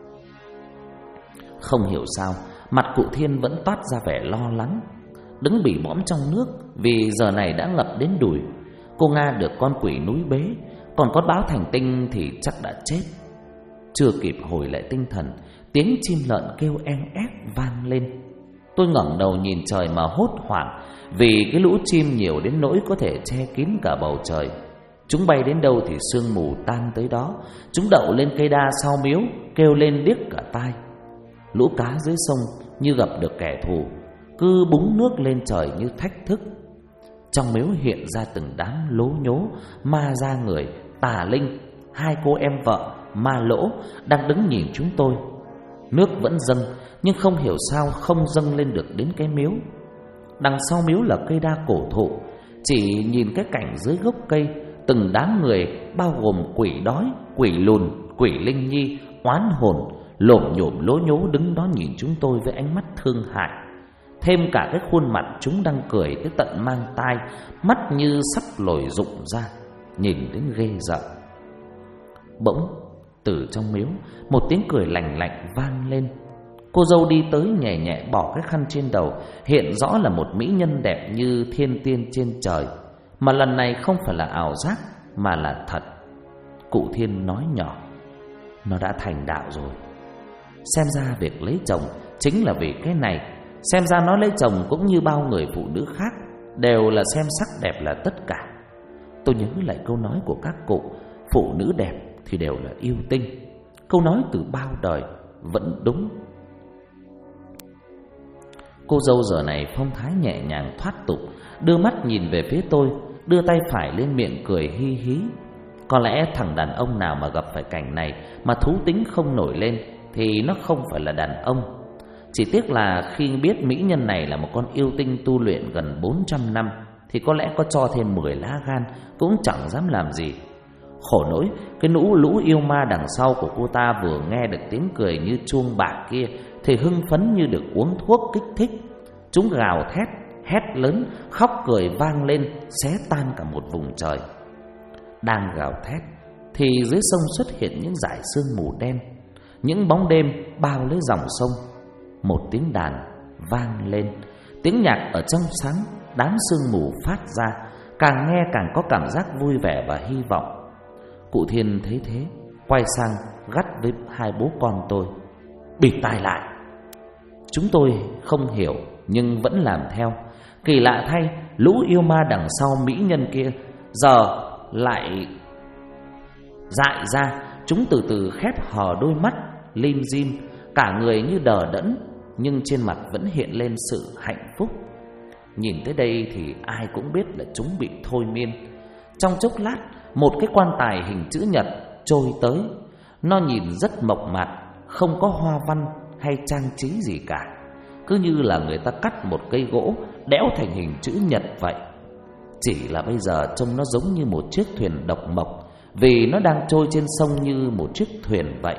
Không hiểu sao mặt cụ Thiên vẫn toát ra vẻ lo lắng, đứng bỉ bõm trong nước vì giờ này đã ngập đến đùi. Cô Nga được con quỷ núi bế, còn con báo thành tinh thì chắc đã chết. Chưa kịp hồi lại tinh thần, tiếng chim lợn kêu en ép vang lên. Tôi ngẩng đầu nhìn trời mà hốt hoảng, vì cái lũ chim nhiều đến nỗi có thể che kín cả bầu trời. Chúng bay đến đâu thì sương mù tan tới đó. Chúng đậu lên cây đa sau miếu, kêu lên điếc cả tai. Lũ cá dưới sông như gặp được kẻ thù, cứ búng nước lên trời như thách thức. Trong miếu hiện ra từng đám lố nhố, ma da người, tà linh. Hai cô em vợ Ma Lỗ đang đứng nhìn chúng tôi. Nước vẫn dâng, nhưng không hiểu sao không dâng lên được đến cái miếu. Đằng sau miếu là cây đa cổ thụ. Chỉ nhìn cái cảnh dưới gốc cây, từng đám người bao gồm quỷ đói, quỷ lùn, quỷ linh nhi, oán hồn lổm nhổm lố nhố đứng đó nhìn chúng tôi với ánh mắt thương hại. Thêm cả cái khuôn mặt chúng đang cười tới tận mang tai, mắt như sắp lồi rụng ra, nhìn đến ghê rợn. Bỗng từ trong miếu một tiếng cười lành lạnh vang lên. Cô dâu đi tới nhẹ nhẹ bỏ cái khăn trên đầu, hiện rõ là một mỹ nhân đẹp như thiên tiên trên trời. Mà lần này không phải là ảo giác mà là thật. Cụ Thiên nói nhỏ: nó đã thành đạo rồi. Xem ra việc lấy chồng chính là vì cái này. Xem ra nó lấy chồng cũng như bao người phụ nữ khác, đều là xem sắc đẹp là tất cả. Tôi nhớ lại câu nói của các cụ: phụ nữ đẹp thì đều là yêu tinh. Câu nói từ bao đời vẫn đúng. Cô dâu giờ này phong thái nhẹ nhàng thoát tục, đưa mắt nhìn về phía tôi, đưa tay phải lên miệng cười hi hí. Có lẽ thằng đàn ông nào mà gặp phải cảnh này mà thú tính không nổi lên thì nó không phải là đàn ông. Chỉ tiếc là khi biết mỹ nhân này là một con yêu tinh tu luyện gần 400 năm thì có lẽ có cho thêm 10 lá gan cũng chẳng dám làm gì. Khổ nỗi cái lũ yêu ma đằng sau của cô ta vừa nghe được tiếng cười như chuông bạc kia thì hưng phấn như được uống thuốc kích thích. Chúng gào thét, hét lớn, khóc cười vang lên, xé tan cả một vùng trời. Đang gào thét thì dưới sông xuất hiện những dải sương mù đen, những bóng đêm bao lấy dòng sông. Một tiếng đàn vang lên, tiếng nhạc ở trong sáng đám sương mù phát ra, càng nghe càng có cảm giác vui vẻ và hy vọng. Cụ Thiên thấy thế, quay sang gắt với hai bố con tôi: bịt tai lại. Chúng tôi không hiểu nhưng vẫn làm theo. Kỳ lạ thay, lũ yêu ma đằng sau mỹ nhân kia giờ lại dại ra. Chúng từ từ khép hờ đôi mắt lim dim, cả người như đờ đẫn, nhưng trên mặt vẫn hiện lên sự hạnh phúc. Nhìn tới đây thì ai cũng biết là chúng bị thôi miên. Trong chốc lát, một cái quan tài hình chữ nhật trôi tới. Nó nhìn rất mộc mạc, không có hoa văn hay trang trí gì cả, cứ như là người ta cắt một cây gỗ đẽo thành hình chữ nhật vậy. Chỉ là bây giờ trông nó giống như một chiếc thuyền độc mộc, vì nó đang trôi trên sông như một chiếc thuyền vậy.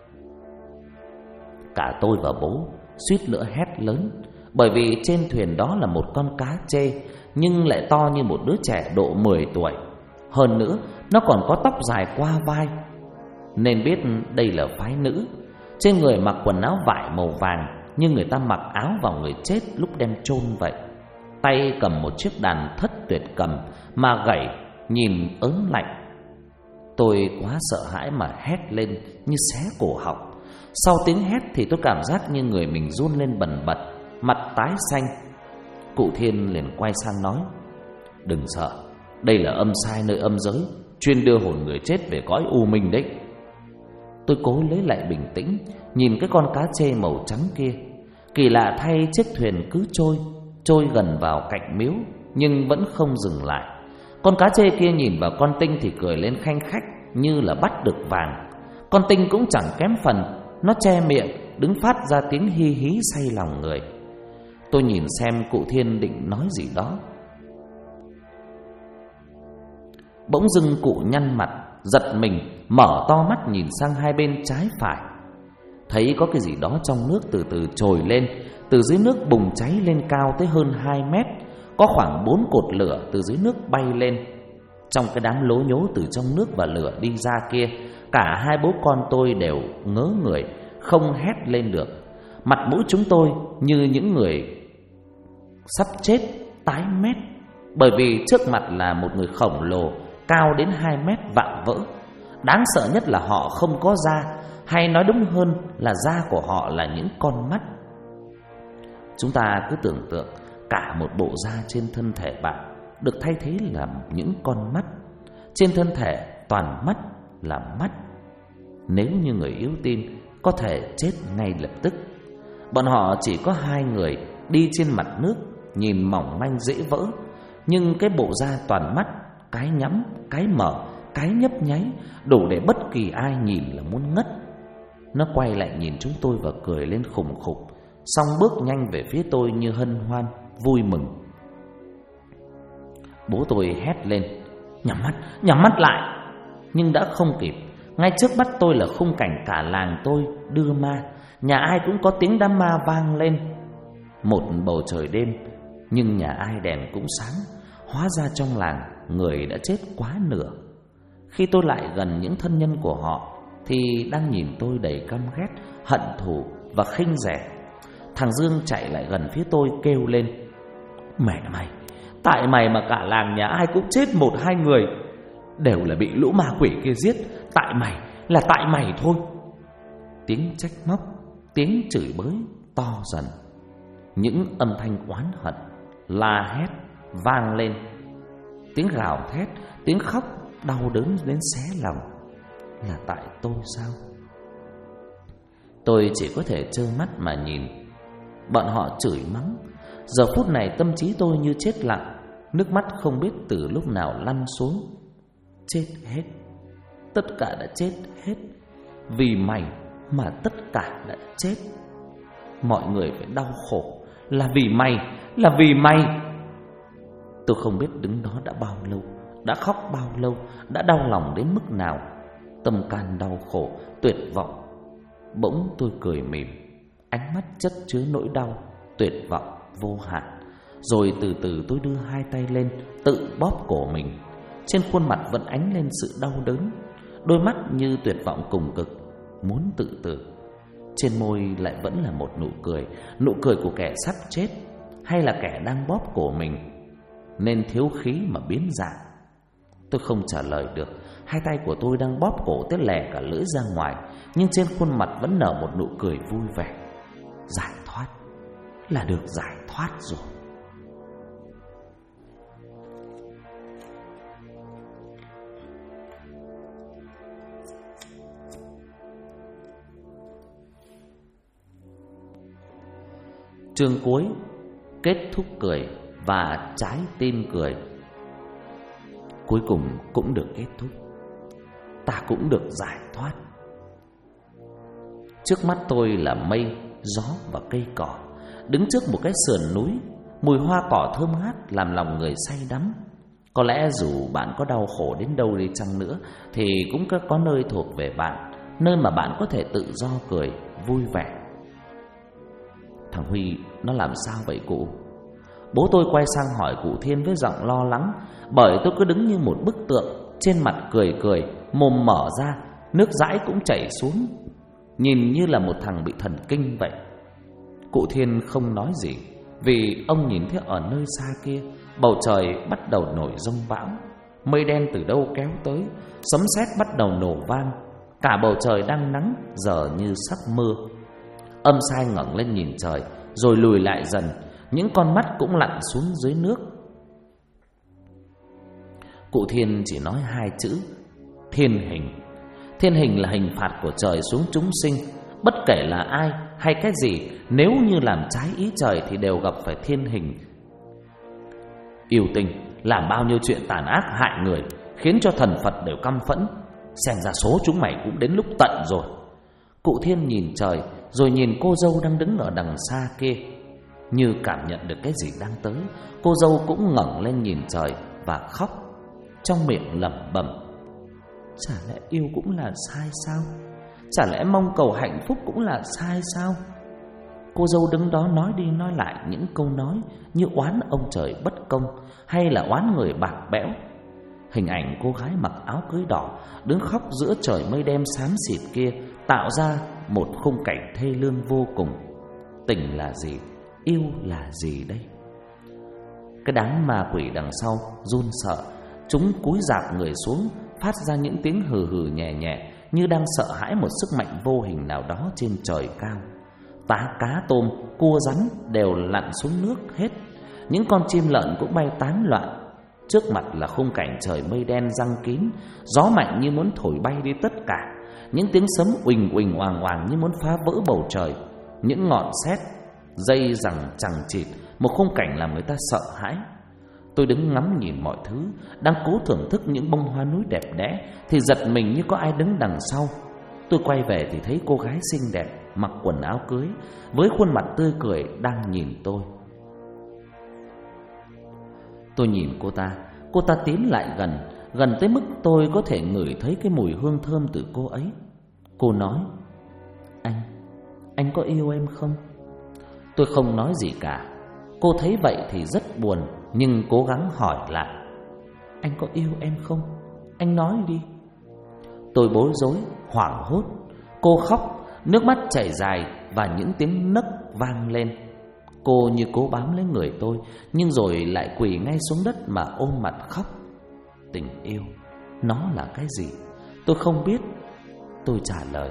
Cả tôi và bố suýt nữa hét lớn, bởi vì trên thuyền đó là một con cá trê, nhưng lại to như một đứa trẻ độ 10 tuổi. Hơn nữa, nó còn có tóc dài qua vai, nên biết đây là phái nữ. Trên người mặc quần áo vải màu vàng, như người ta mặc áo vào người chết lúc đem chôn vậy. Tay cầm một chiếc đàn thất tuyệt cầm mà gảy, nhìn ớn lạnh. Tôi quá sợ hãi mà hét lên như xé cổ họng. Sau tiếng hét thì tôi cảm giác như người mình run lên bần bật, mặt tái xanh. Cụ Thiên liền quay sang nói: đừng sợ, đây là âm sai nơi âm giới, chuyên đưa hồn người chết về cõi u minh đấy. Tôi cố lấy lại bình tĩnh, nhìn cái con cá trê màu trắng kia. Kỳ lạ thay, chiếc thuyền cứ trôi gần vào cạnh miếu nhưng vẫn không dừng lại. Con cá trê kia nhìn vào con Tinh thì cười lên khanh khách như là bắt được vàng. Con Tinh cũng chẳng kém phần, nó che miệng đứng phát ra tiếng hi hí say lòng người. Tôi nhìn xem cụ Thiên định nói gì đó. Bỗng dưng cụ nhăn mặt, giật mình, mở to mắt nhìn sang hai bên trái phải. Thấy có cái gì đó trong nước từ từ trồi lên, từ dưới nước bùng cháy lên cao tới hơn 2 mét. Có khoảng 4 cột lửa từ dưới nước bay lên. Trong cái đám lố nhố từ trong nước và lửa đi ra kia, cả hai bố con tôi đều ngớ người, không hét lên được. Mặt mũi chúng tôi như những người sắp chết, tái mét. Bởi vì trước mặt là một người khổng lồ, cao đến 2 mét vạm vỡ. Đáng sợ nhất là họ không có da, hay nói đúng hơn là da của họ là những con mắt. Chúng ta cứ tưởng tượng cả một bộ da trên thân thể bạn được thay thế là những con mắt. Trên thân thể toàn mắt là mắt. Nếu như người yếu tin có thể chết ngay lập tức. Bọn họ chỉ có 2 người đi trên mặt nước, nhìn mỏng manh dễ vỡ, nhưng cái bộ da toàn mắt, cái nhắm, cái mở, cái nhấp nháy, đủ để bất kỳ ai nhìn là muốn ngất. Nó quay lại nhìn chúng tôi và cười lên khùng khục, xong bước nhanh về phía tôi như hân hoan, vui mừng. Bố tôi hét lên: nhắm mắt lại! Nhưng đã không kịp. Ngay trước mắt tôi là khung cảnh cả làng tôi đưa ma, nhà ai cũng có tiếng đám ma vang lên. Một bầu trời đêm, nhưng nhà ai đèn cũng sáng. Hóa ra trong làng người đã chết quá nửa. Khi tôi lại gần những thân nhân của họ thì đang nhìn tôi đầy căm ghét, hận thù và khinh rẻ. Thằng Dương chạy lại gần phía tôi kêu lên: Mẹ mày, tại mày mà cả làng nhà ai cũng chết 1-2 người, đều là bị lũ ma quỷ kia giết. Tại mày, là tại mày thôi. Tiếng trách móc, tiếng chửi bới to dần. Những âm thanh oán hận, la hét vang lên. Tiếng gào thét, tiếng khóc đau đớn đến xé lòng. Là tại tôi sao? Tôi chỉ có thể trơ mắt mà nhìn bọn họ chửi mắng. Giờ phút này tâm trí tôi như chết lặng, nước mắt không biết từ lúc nào lăn xuống. Chết hết, tất cả đã chết hết. Vì mày mà tất cả đã chết. Mọi người phải đau khổ là vì mày, là vì mày. Tôi không biết đứng đó đã bao lâu, đã khóc bao lâu, đã đau lòng đến mức nào. Tâm can đau khổ, tuyệt vọng. Bỗng tôi cười mỉm, ánh mắt chất chứa nỗi đau, tuyệt vọng vô hạn. Rồi từ từ tôi đưa 2 tay lên, tự bóp cổ mình. Trên khuôn mặt vẫn ánh lên sự đau đớn, đôi mắt như tuyệt vọng cùng cực, muốn tự tử. Trên môi lại vẫn là một nụ cười của kẻ sắp chết, hay là kẻ đang bóp cổ mình nên thiếu khí mà biến dạng. Tôi không trả lời được. 2 tay của tôi đang bóp cổ tới lè cả lưỡi ra ngoài, nhưng trên khuôn mặt vẫn nở một nụ cười vui vẻ. Giải thoát, là được giải thoát rồi. Chương cuối, kết thúc cười và trái tim cười. Cuối cùng cũng được kết thúc. Ta cũng được giải thoát. Trước mắt tôi là mây, gió và cây cỏ. Đứng trước một cái sườn núi, mùi hoa cỏ thơm ngát làm lòng người say đắm. Có lẽ dù bạn có đau khổ đến đâu đi chăng nữa thì cũng có nơi thuộc về bạn, nơi mà bạn có thể tự do cười, vui vẻ. Thằng Huy nó làm sao vậy cụ? Bố tôi quay sang hỏi cụ Thiên với giọng lo lắng, bởi tôi cứ đứng như một bức tượng, trên mặt cười cười, mồm mở ra, nước dãi cũng chảy xuống, nhìn như là một thằng bị thần kinh vậy. Cụ Thiên không nói gì, vì ông nhìn thấy ở nơi xa kia, bầu trời bắt đầu nổi giông bão. Mây đen từ đâu kéo tới, sấm sét bắt đầu nổ vang. Cả bầu trời đang nắng, giờ như sắp mưa. Âm Sai ngẩng lên nhìn trời, rồi lùi lại dần. Những con mắt cũng lặn xuống dưới nước. Cụ Thiên chỉ nói 2 chữ: thiên hình. Thiên hình là hình phạt của trời xuống chúng sinh. Bất kể là ai hay cái gì, nếu như làm trái ý trời thì đều gặp phải thiên hình. Yêu tinh làm bao nhiêu chuyện tàn ác hại người, khiến cho thần Phật đều căm phẫn. Xem ra số chúng mày cũng đến lúc tận rồi. Cụ Thiên nhìn trời, rồi nhìn cô dâu đang đứng ở đằng xa kia. Như cảm nhận được cái gì đang tới, cô dâu cũng ngẩng lên nhìn trời và khóc, trong miệng lẩm bẩm: chả lẽ yêu cũng là sai sao? Chả lẽ mong cầu hạnh phúc cũng là sai sao? Cô dâu đứng đó nói đi nói lại những câu nói như oán ông trời bất công, hay là oán người bạc bẽo. Hình ảnh cô gái mặc áo cưới đỏ đứng khóc giữa trời mây đen xám xịt kia tạo ra một khung cảnh thê lương vô cùng. Tình là gì? Yêu là gì đây? Cái đám ma quỷ đằng sau run sợ, chúng cúi rạp người xuống, phát ra những tiếng hừ hừ nhẹ nhẹ, như đang sợ hãi một sức mạnh vô hình nào đó trên trời cao. Cá tôm, cua rắn đều lặn xuống nước hết. Những con chim lợn cũng bay tán loạn. Trước mặt là khung cảnh trời mây đen giăng kín, gió mạnh như muốn thổi bay đi tất cả. Những tiếng sấm uỳnh uỳnh oàng oàng như muốn phá vỡ bầu trời. Những ngọn sét dây rằng chằng chịt, một khung cảnh làm người ta sợ hãi. Tôi đứng ngắm nhìn mọi thứ, đang cố thưởng thức những bông hoa núi đẹp đẽ, thì giật mình như có ai đứng đằng sau. Tôi quay về thì thấy cô gái xinh đẹp mặc quần áo cưới, với khuôn mặt tươi cười đang nhìn tôi. Tôi nhìn cô ta tiến lại gần tới mức tôi có thể ngửi thấy cái mùi hương thơm từ cô ấy. Cô nói: Anh có yêu em không? Tôi không nói gì cả. Cô thấy vậy thì rất buồn, nhưng cố gắng hỏi lại: Anh có yêu em không? Anh nói đi. Tôi bối rối, hoảng hốt. Cô khóc, nước mắt chảy dài và những tiếng nấc vang lên. Cô như cố bám lấy người tôi, nhưng rồi lại quỳ ngay xuống đất mà ôm mặt khóc. Tình yêu, nó là cái gì? Tôi không biết. Tôi trả lời.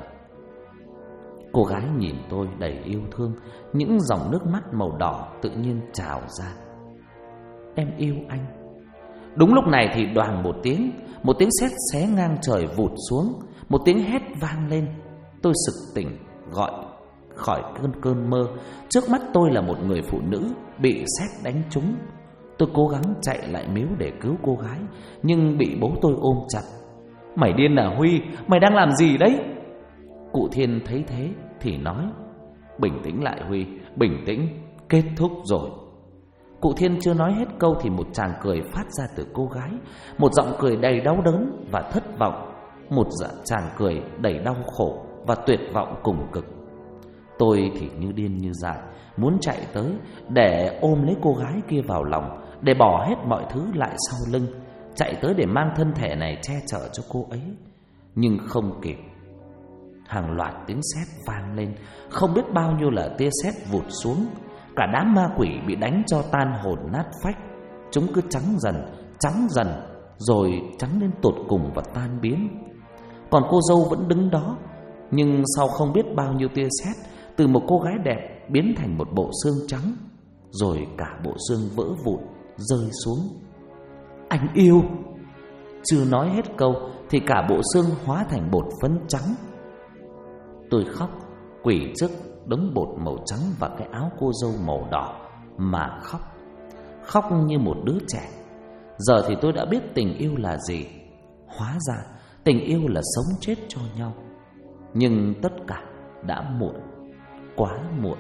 Cô gái nhìn tôi đầy yêu thương, những dòng nước mắt màu đỏ tự nhiên trào ra. Em yêu anh. Đúng lúc này thì đoàng một tiếng sét xé ngang trời vụt xuống, một tiếng hét vang lên. Tôi sực tỉnh, gọi khỏi cơn mơ. Trước mắt tôi là một người phụ nữ bị sét đánh trúng. Tôi cố gắng chạy lại miếu để cứu cô gái, nhưng bị bố tôi ôm chặt. Mày điên à Huy, mày đang làm gì đấy? Cụ Thiên thấy thế thì nói: Bình tĩnh lại Huy, bình tĩnh, kết thúc rồi. Cụ Thiên chưa nói hết câu thì một tràng cười phát ra từ cô gái, một giọng cười đầy đau đớn và thất vọng, một tràng cười đầy đau khổ và tuyệt vọng cùng cực. Tôi thì như điên như dại, muốn chạy tới để ôm lấy cô gái kia vào lòng, để bỏ hết mọi thứ lại sau lưng, chạy tới để mang thân thể này che chở cho cô ấy. Nhưng không kịp. Hàng loạt tiếng sét vang lên, không biết bao nhiêu là tia sét vụt xuống. Cả đám ma quỷ bị đánh cho tan hồn nát phách. Chúng cứ trắng dần, rồi trắng đến tột cùng và tan biến. Còn cô dâu vẫn đứng đó, nhưng sau không biết bao nhiêu tia sét, từ một cô gái đẹp biến thành một bộ xương trắng, rồi cả bộ xương vỡ vụn rơi xuống. Anh yêu. Chưa nói hết câu thì cả bộ xương hóa thành bột phấn trắng. Tôi khóc, quỳ trước đống bột màu trắng và cái áo cô dâu màu đỏ mà khóc như một đứa trẻ. Giờ thì tôi đã biết tình yêu là gì. Hóa ra tình yêu là sống chết cho nhau. Nhưng tất cả đã muộn, quá muộn.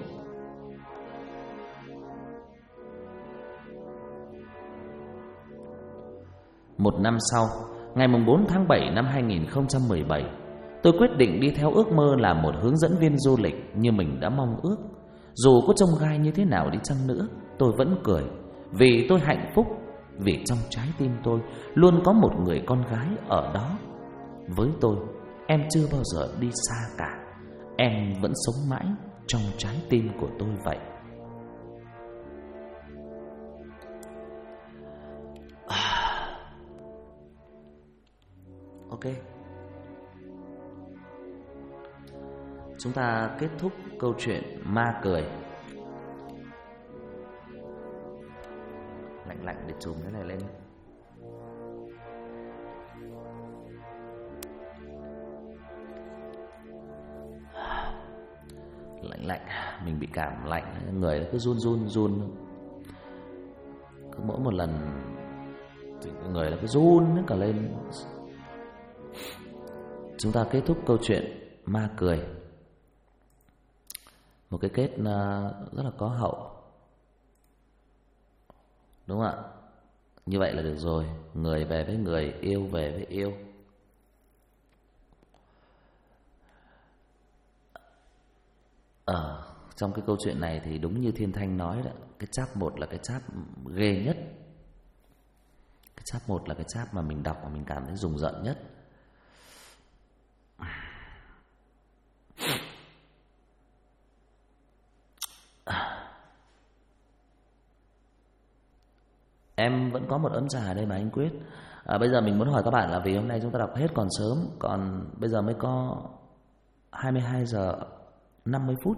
Một năm sau, ngày 4 tháng 7 năm 2017, tôi quyết định đi theo ước mơ làm một hướng dẫn viên du lịch như mình đã mong ước. Dù có chông gai như thế nào đi chăng nữa, tôi vẫn cười, vì tôi hạnh phúc, vì trong trái tim tôi luôn có một người con gái ở đó. Với tôi, em chưa bao giờ đi xa cả. Em vẫn sống mãi trong trái tim của tôi vậy. Ok, chúng ta kết thúc câu chuyện ma cười. Lạnh để chùm cái này lên. lạnh lạnh, mình bị cảm lạnh, người nó cứ run. Cứ mỗi một lần thì người nó cứ run cả lên. Chúng ta kết thúc câu chuyện ma cười, một cái kết rất là có hậu, đúng không ạ? Như vậy là được rồi. Người về với người, yêu về với yêu. Trong cái câu chuyện này thì đúng như Thiên Thanh nói đó, cái chap 1 là cái chap ghê nhất. Cái chap 1 là cái chap mà mình đọc mà mình cảm thấy rùng rợn nhất. Em vẫn có một ấm trà ở đây mà anh Quyết. Bây giờ mình muốn hỏi các bạn là vì hôm nay chúng ta đọc hết còn sớm, còn bây giờ mới có 22 giờ 50 phút.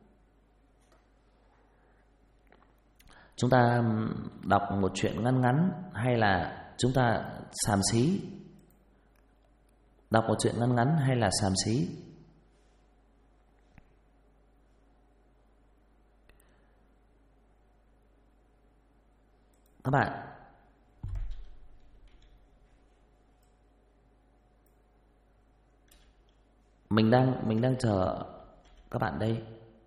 Chúng ta đọc một chuyện ngắn ngắn hay là chúng ta xàm xí? Đọc một chuyện ngắn ngắn hay là xàm xí? Các bạn, mình đang chờ các bạn đây.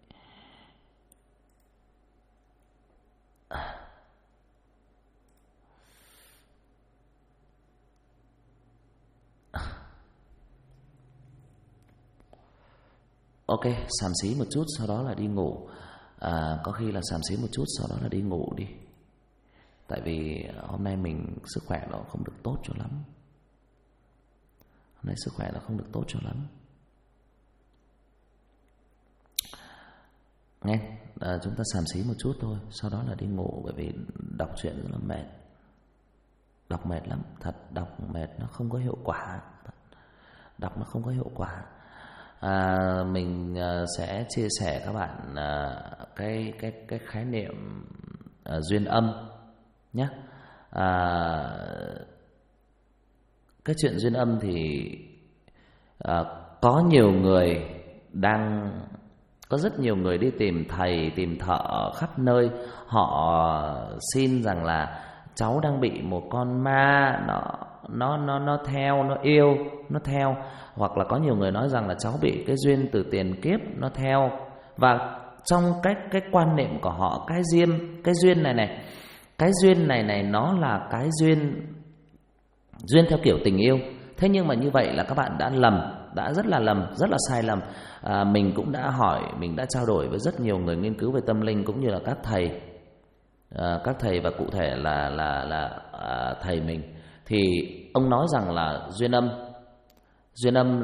Ok, xàm xí một chút sau đó là đi ngủ. Có khi là xàm xí một chút sau đó là đi ngủ đi. Tại vì hôm nay mình sức khỏe nó không được tốt cho lắm. Hôm nay sức khỏe nó không được tốt cho lắm. Nghe, chúng ta xàm xí một chút thôi, sau đó là đi ngủ. Bởi vì đọc truyện rất là mệt. Đọc mệt lắm, thật. Đọc mệt nó không có hiệu quả. Đọc nó không có hiệu quả. Mình sẽ chia sẻ các bạn cái khái niệm duyên âm nhé. Cái chuyện duyên âm thì có nhiều người có rất nhiều người đi tìm thầy, tìm thợ khắp nơi. Họ xin rằng là cháu đang bị một con ma nó theo, nó yêu, nó theo. Hoặc là có nhiều người nói rằng là cháu bị cái duyên từ tiền kiếp nó theo. Và trong cái quan niệm của họ, cái duyên này nó là cái duyên theo kiểu tình yêu. Thế nhưng mà như vậy là các bạn đã lầm, đã rất là lầm, rất là sai lầm. Mình cũng đã hỏi, mình đã trao đổi với rất nhiều người nghiên cứu về tâm linh cũng như là các thầy và cụ thể là thầy mình. Thì ông nói rằng là duyên âm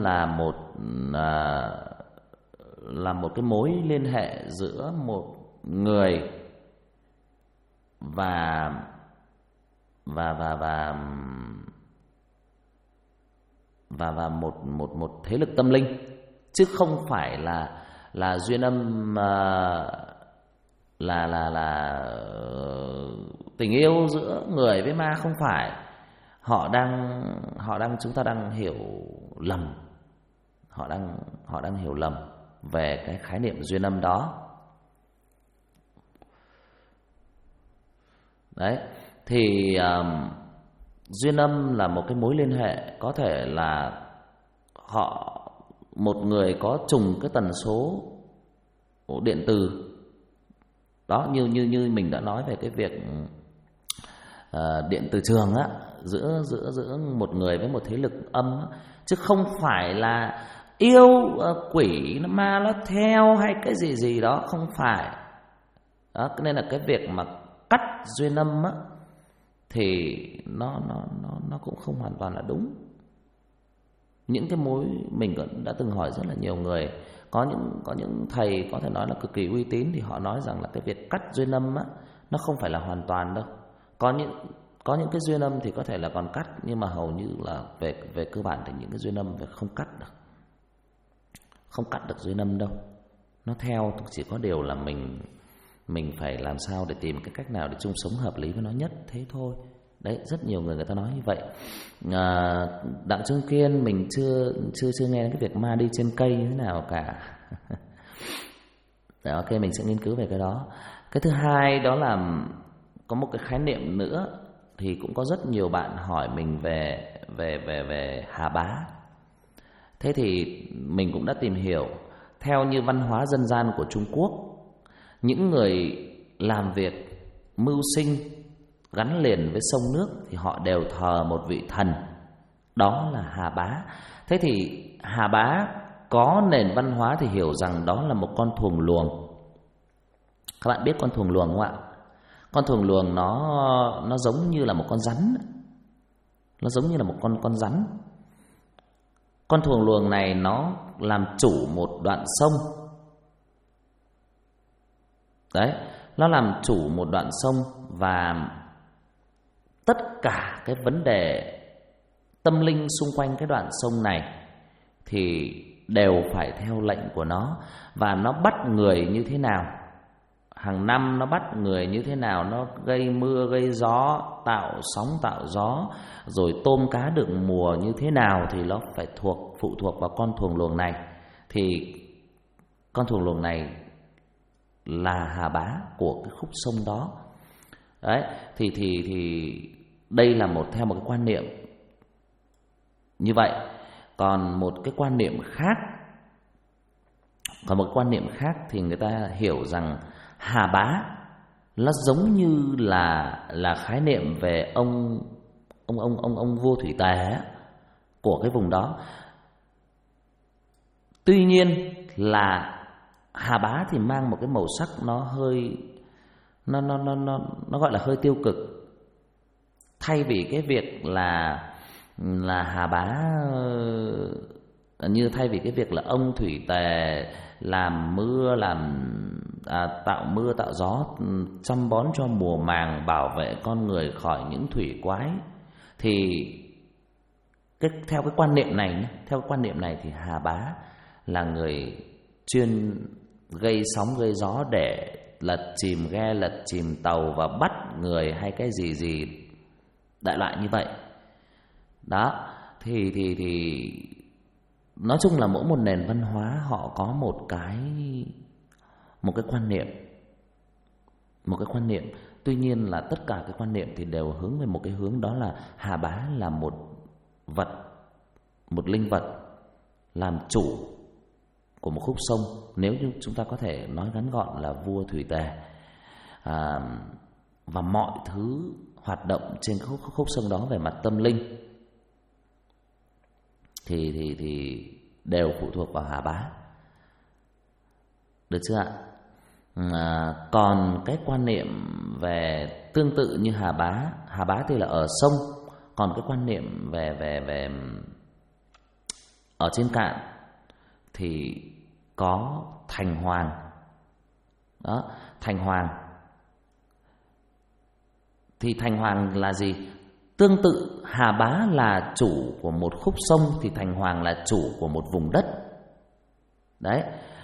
là một cái mối liên hệ giữa một người và một thế lực tâm linh, chứ không phải là duyên âm là tình yêu giữa người với ma, không phải. Chúng ta đang hiểu lầm. Họ đang hiểu lầm về cái khái niệm duyên âm đó. Đấy, thì duyên âm là một cái mối liên hệ, có thể là một người có trùng cái tần số điện từ đó, như mình đã nói về cái việc điện từ trường á, giữa một người với một thế lực âm á, chứ không phải là yêu quỷ ma nó theo hay cái gì đó, không phải đó. Nên là cái việc mà cắt duyên âm á thì nó cũng không hoàn toàn là đúng. Những cái mối mình cũng đã từng hỏi rất là nhiều người, có những thầy có thể nói là cực kỳ uy tín, thì họ nói rằng là cái việc cắt duyên âm á nó không phải là hoàn toàn đâu. Có những cái duyên âm thì có thể là còn cắt, nhưng mà hầu như là về cơ bản thì những cái duyên âm không cắt được. Không cắt được duyên âm đâu. Nó theo, chỉ có điều là mình phải làm sao để tìm cái cách nào để chung sống hợp lý với nó nhất, thế thôi. Đấy, rất nhiều người ta nói như vậy. Đặng Trung Kiên mình chưa nghe cái việc ma đi trên cây như thế nào cả. Ok, mình sẽ nghiên cứu về cái đó. Cái thứ hai đó là có một cái khái niệm nữa, thì cũng có rất nhiều bạn hỏi mình về Hà Bá. Thế thì mình cũng đã tìm hiểu, theo như văn hóa dân gian của Trung Quốc, những người làm việc mưu sinh gắn liền với sông nước thì họ đều thờ một vị thần, đó là Hà Bá. Thế thì Hà Bá có nền văn hóa thì hiểu rằng đó là một con thuồng luồng. Các bạn biết con thuồng luồng không ạ? Con thuồng luồng nó giống như là một con rắn. Nó giống như là một con rắn. Con thuồng luồng này nó làm chủ một đoạn sông. Đấy, nó làm chủ một đoạn sông, và tất cả cái vấn đề tâm linh xung quanh cái đoạn sông này thì đều phải theo lệnh của nó. Và nó bắt người như thế nào, hàng năm nó bắt người như thế nào, nó gây mưa gây gió, tạo sóng tạo gió, rồi tôm cá được mùa như thế nào thì nó phải phụ thuộc vào con thuồng luồng này. Thì con thuồng luồng này là Hà Bá của cái khúc sông đó. Đấy, thì đây là theo một cái quan niệm như vậy. Còn một cái quan niệm khác thì người ta hiểu rằng Hà Bá nó giống như là khái niệm về ông vua thủy tề của cái vùng đó. Tuy nhiên là Hà Bá thì mang một cái màu sắc nó hơi nó gọi là hơi tiêu cực. Thay vì cái việc là Hà Bá thay vì cái việc là ông thủy tề làm mưa, tạo mưa tạo gió, chăm bón cho mùa màng, bảo vệ con người khỏi những thủy quái, thì theo cái quan niệm này thì Hà Bá là người chuyên gây sóng gây gió để lật chìm ghe, lật chìm tàu và bắt người hay cái gì đại loại như vậy. Đó, thì nói chung là mỗi một nền văn hóa họ có một cái quan niệm. Tuy nhiên là tất cả cái quan niệm thì đều hướng về một cái hướng, đó là Hà Bá là một linh vật làm chủ của một khúc sông. Nếu như chúng ta có thể nói ngắn gọn là vua thủy tề, và mọi thứ hoạt động trên khúc sông đó về mặt tâm linh thì đều phụ thuộc vào Hà Bá. Được chưa ạ? Còn cái quan niệm về tương tự như Hà Bá thì là ở sông, còn cái quan niệm về ở trên cạn thì có Thành Hoàng. Đó, Thành Hoàng. Thì Thành Hoàng là gì? Tương tự Hà Bá là chủ của một khúc sông thì Thành Hoàng là chủ của một vùng đất. Đấy,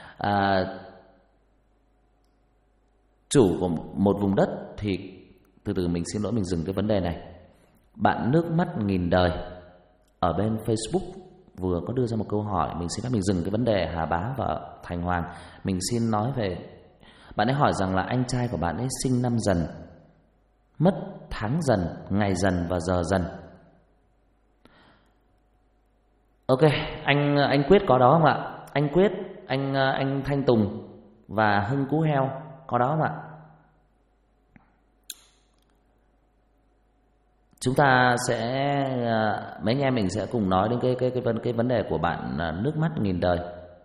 chủ của một vùng đất thì từ mình xin lỗi, mình dừng cái vấn đề này. Bạn nước mắt nghìn đời ở bên Facebook vừa có đưa ra một câu hỏi, mình xin phép mình dừng cái vấn đề Hà Bá và Thành Hoàng. Mình xin nói về, bạn ấy hỏi rằng là anh trai của bạn ấy sinh năm Dần, mất tháng Dần, ngày Dần và giờ Dần. Ok, anh Quyết có đó không ạ? Anh Quyết, anh Thanh Tùng và Hưng Cú Heo có đó không ạ? Chúng ta sẽ mấy anh em mình sẽ cùng nói đến cái vấn đề của bạn nước mắt nghìn đời.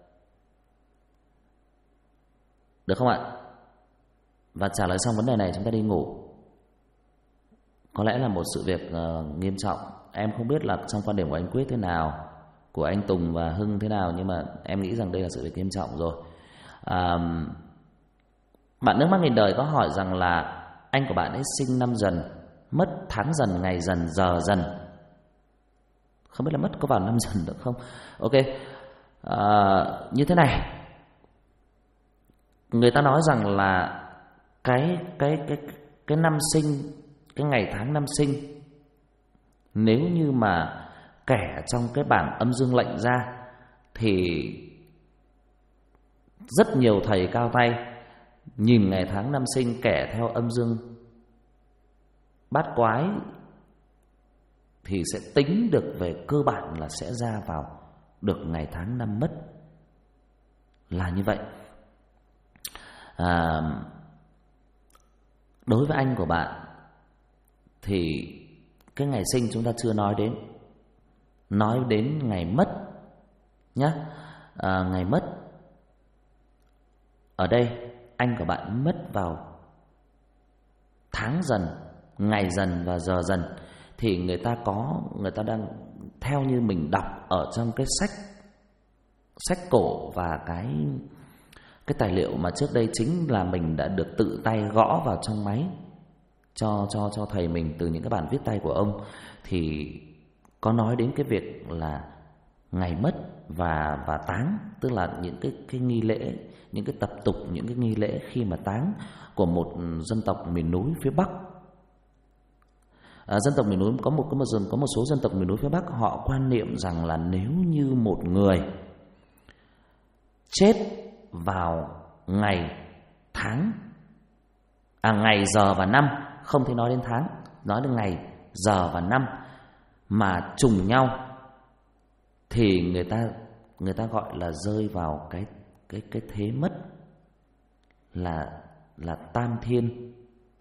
Được không ạ? Và trả lời xong vấn đề này chúng ta đi ngủ. Có lẽ là một sự việc nghiêm trọng. Em không biết là trong quan điểm của anh Quyết thế nào, của anh Tùng và Hưng thế nào, nhưng mà em nghĩ rằng đây là sự việc nghiêm trọng rồi. Bạn nước mắt nghìn đời có hỏi rằng là anh của bạn ấy sinh năm Dần, mất tháng Dần, ngày Dần, giờ Dần. Không biết là mất có vào năm Dần được không? Ok, như thế này, người ta nói rằng là cái năm sinh, cái ngày tháng năm sinh, nếu như mà kẻ trong cái bảng âm dương lệnh ra thì rất nhiều thầy cao tay nhìn ngày tháng năm sinh kẻ theo âm dương bát quái thì sẽ tính được về cơ bản là sẽ ra vào được ngày tháng năm mất, là như vậy. Đối với anh của bạn thì cái ngày sinh chúng ta chưa nói đến ngày mất nhé. Ngày mất ở đây anh của bạn mất vào tháng dần, ngày dần và giờ dần. Thì người ta đang theo như mình đọc ở trong cái sách cổ và cái tài liệu mà trước đây chính là mình đã được tự tay gõ vào trong máy cho thầy mình từ những cái bản viết tay của ông, thì có nói đến cái việc là ngày mất và táng, tức là những cái nghi lễ, những cái tập tục, những cái nghi lễ khi mà táng của một dân tộc miền núi phía Bắc. Dân tộc miền núi có một số dân tộc miền núi phía Bắc họ quan niệm rằng là nếu như một người chết vào ngày tháng, ngày giờ và năm, không thể nói đến tháng, nói đến ngày giờ và năm mà trùng nhau thì người ta gọi là rơi vào cái thế mất là tam thiên.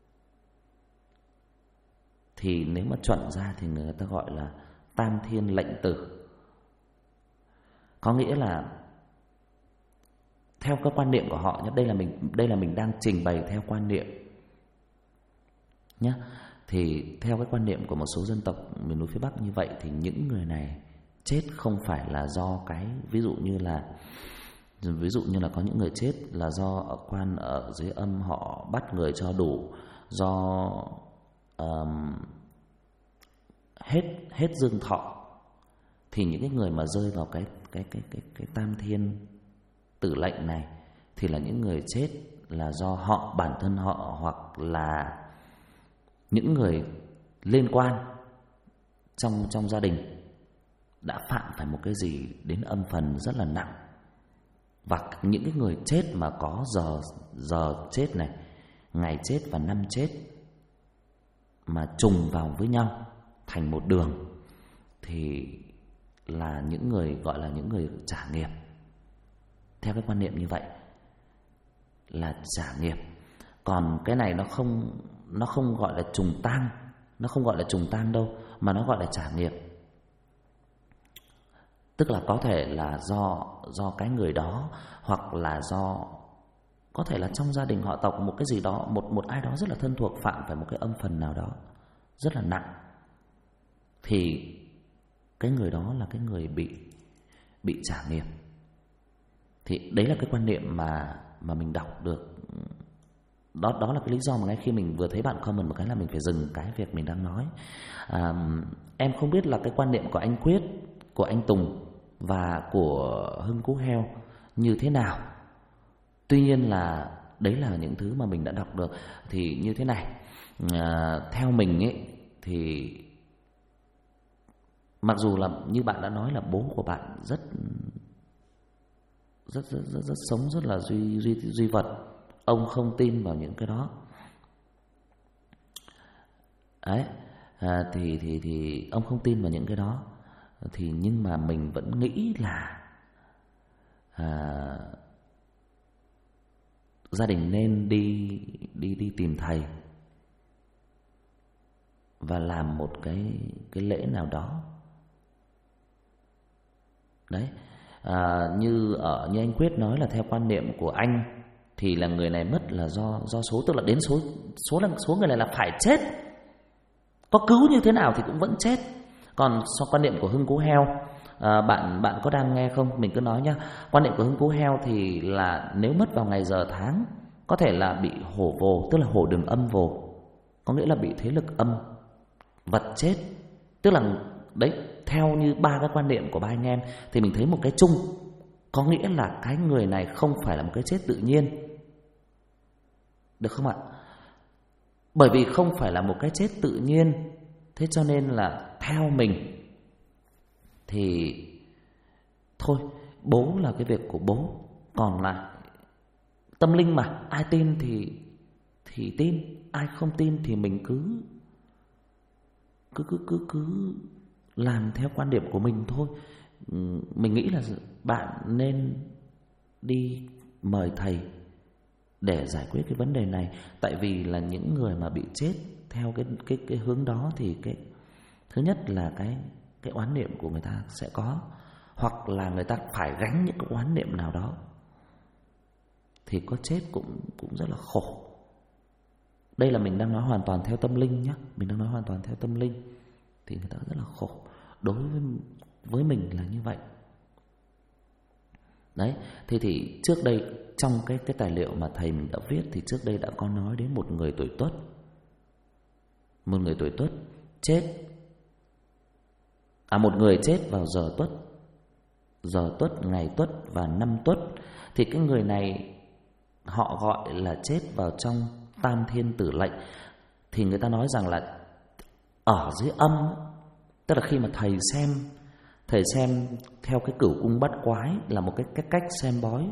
Thì nếu mà chuẩn ra thì người ta gọi là tam thiên lệnh tử. Có nghĩa là theo các quan niệm của họ nhé, đây là mình đang trình bày theo quan niệm nhé. Thì theo cái quan niệm của một số dân tộc miền núi phía Bắc như vậy thì những người này chết không phải là do cái ví dụ như là có những người chết là do quan ở dưới âm họ bắt người cho đủ, do hết dương thọ. Thì những cái người mà rơi vào cái tam thiên tử lệnh này thì là những người chết là do họ, bản thân họ hoặc là những người liên quan trong gia đình đã phạm phải một cái gì đến âm phần rất là nặng. Và những cái người chết mà có giờ chết này, ngày chết và năm chết mà trùng vào với nhau thành một đường thì là những người gọi là những người trả nghiệp. Theo cái quan niệm như vậy là trả nghiệp. Còn cái này nó không gọi là trùng tang, nó không gọi là trùng tang đâu, mà nó gọi là trả nghiệp. Tức là có thể là do cái người đó, hoặc là do có thể là trong gia đình họ tộc một cái gì đó, một ai đó rất là thân thuộc phạm phải một cái âm phần nào đó rất là nặng, thì cái người đó là cái người bị trả nghiệp. Thì đấy là cái quan niệm mà mình đọc được. Đó là cái lý do mà ngay khi mình vừa thấy bạn comment một cái là mình phải dừng cái việc mình đang nói. Em không biết là cái quan niệm của anh Quyết, của anh Tùng và của Hưng Cú Heo như thế nào. Tuy nhiên là đấy là những thứ mà mình đã đọc được. Thì như thế này, theo mình ấy thì mặc dù là như bạn đã nói là bố của bạn rất sống rất là duy vật, ông không tin vào những cái đó. Đấy, thì ông không tin vào những cái đó. Thì nhưng mà mình vẫn nghĩ là gia đình nên đi tìm thầy và làm một cái lễ nào đó. Đấy, như anh Quyết nói là theo quan niệm của anh thì là người này mất là do số, tức là đến số người này là phải chết, có cứu như thế nào thì cũng vẫn chết. Còn so quan niệm của Hưng Cú Heo, bạn có đang nghe không? Mình cứ nói nhá. Quan niệm của Hưng Cú Heo thì là nếu mất vào ngày giờ tháng có thể là bị hổ vồ, tức là hổ đường âm vồ, có nghĩa là bị thế lực âm vật chết. Tức là đấy, theo như ba cái quan niệm của ba anh em thì mình thấy một cái chung, có nghĩa là cái người này không phải là một cái chết tự nhiên, được không ạ? Bởi vì không phải là một cái chết tự nhiên, thế cho nên là theo mình thì thôi, bố là cái việc của bố, còn lại Tâm linh mà, ai tin thì tin, ai không tin thì mình cứ làm theo quan điểm của mình thôi. Mình nghĩ là bạn nên đi mời thầy để giải quyết cái vấn đề này. Tại vì là những người mà bị chết theo cái hướng đó thì cái thứ nhất là cái oán niệm của người ta sẽ có, hoặc là người ta phải gánh những cái oán niệm nào đó, thì có chết cũng rất là khổ. Đây là mình đang nói hoàn toàn theo tâm linh nhé, mình đang nói hoàn toàn theo tâm linh, thì người ta rất là khổ. Đối với mình là như vậy. Đấy, thì trước đây trong cái tài liệu mà thầy mình đã viết, thì trước đây đã có nói đến một người tuổi Tuất. Một người tuổi Tuất chết, một người chết vào giờ Tuất, ngày Tuất và năm Tuất. Thì cái người này họ gọi là chết vào trong Tam Thiên Tử Lệnh. Thì người ta nói rằng là ở dưới âm, tức là khi mà thầy xem theo cái cửu cung bát quái, là một cái cách xem bói.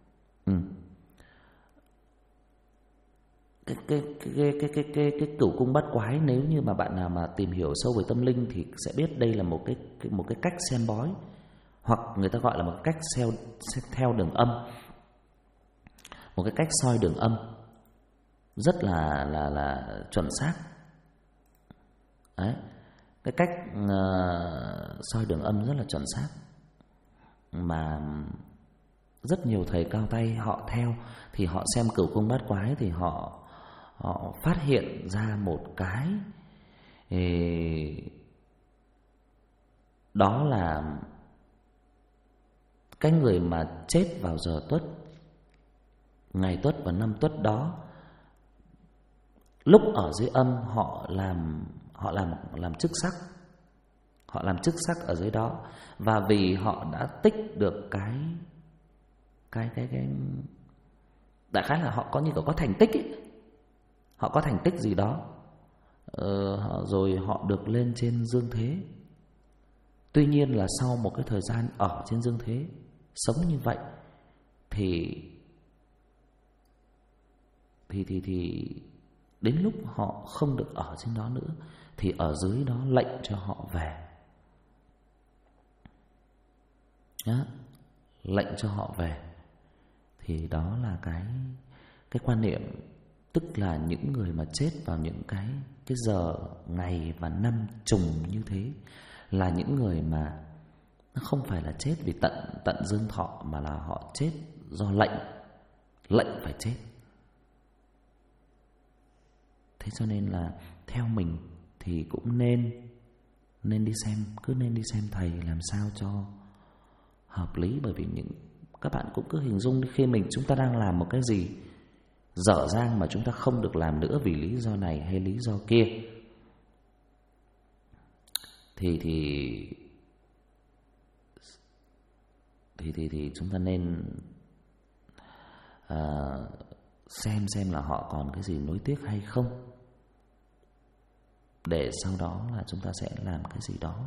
Cái cửu cung bát quái, nếu như mà bạn nào mà tìm hiểu sâu về tâm linh thì sẽ biết đây là một cái cách xem bói, hoặc người ta gọi là một cách theo đường âm, một cái cách soi đường âm rất là chuẩn xác. Đấy, cái cách soi đường âm rất là chuẩn xác, mà rất nhiều thầy cao tay họ theo. Thì họ xem cửu cung bát quái thì họ phát hiện ra một cái, đó là cái người mà chết vào giờ Tuất, ngày Tuất và năm Tuất đó, lúc ở dưới âm họ làm chức sắc. Họ làm chức sắc ở dưới đó. Và vì họ đã tích được cái đại khái là họ có như có thành tích ấy. Họ có thành tích gì đó, rồi họ được lên trên dương thế. Tuy nhiên là sau một cái thời gian ở trên dương thế, sống như vậy, thì đến lúc họ không được ở trên đó nữa, thì ở dưới đó lệnh cho họ về. Đó, lệnh cho họ về. Thì đó là cái quan niệm, tức là những người mà chết vào những cái giờ, ngày và năm trùng như thế, là những người mà nó không phải là chết vì tận dương thọ, mà là họ chết do lệnh phải chết. Thế cho nên là theo mình thì cũng nên đi xem, cứ nên đi xem thầy làm sao cho hợp lý. Bởi vì các bạn cũng cứ hình dung khi chúng ta đang làm một cái gì dở dang mà chúng ta không được làm nữa vì lý do này hay lý do kia, thì chúng ta nên xem là họ còn cái gì nối tiếc hay không, để sau đó là chúng ta sẽ làm cái gì đó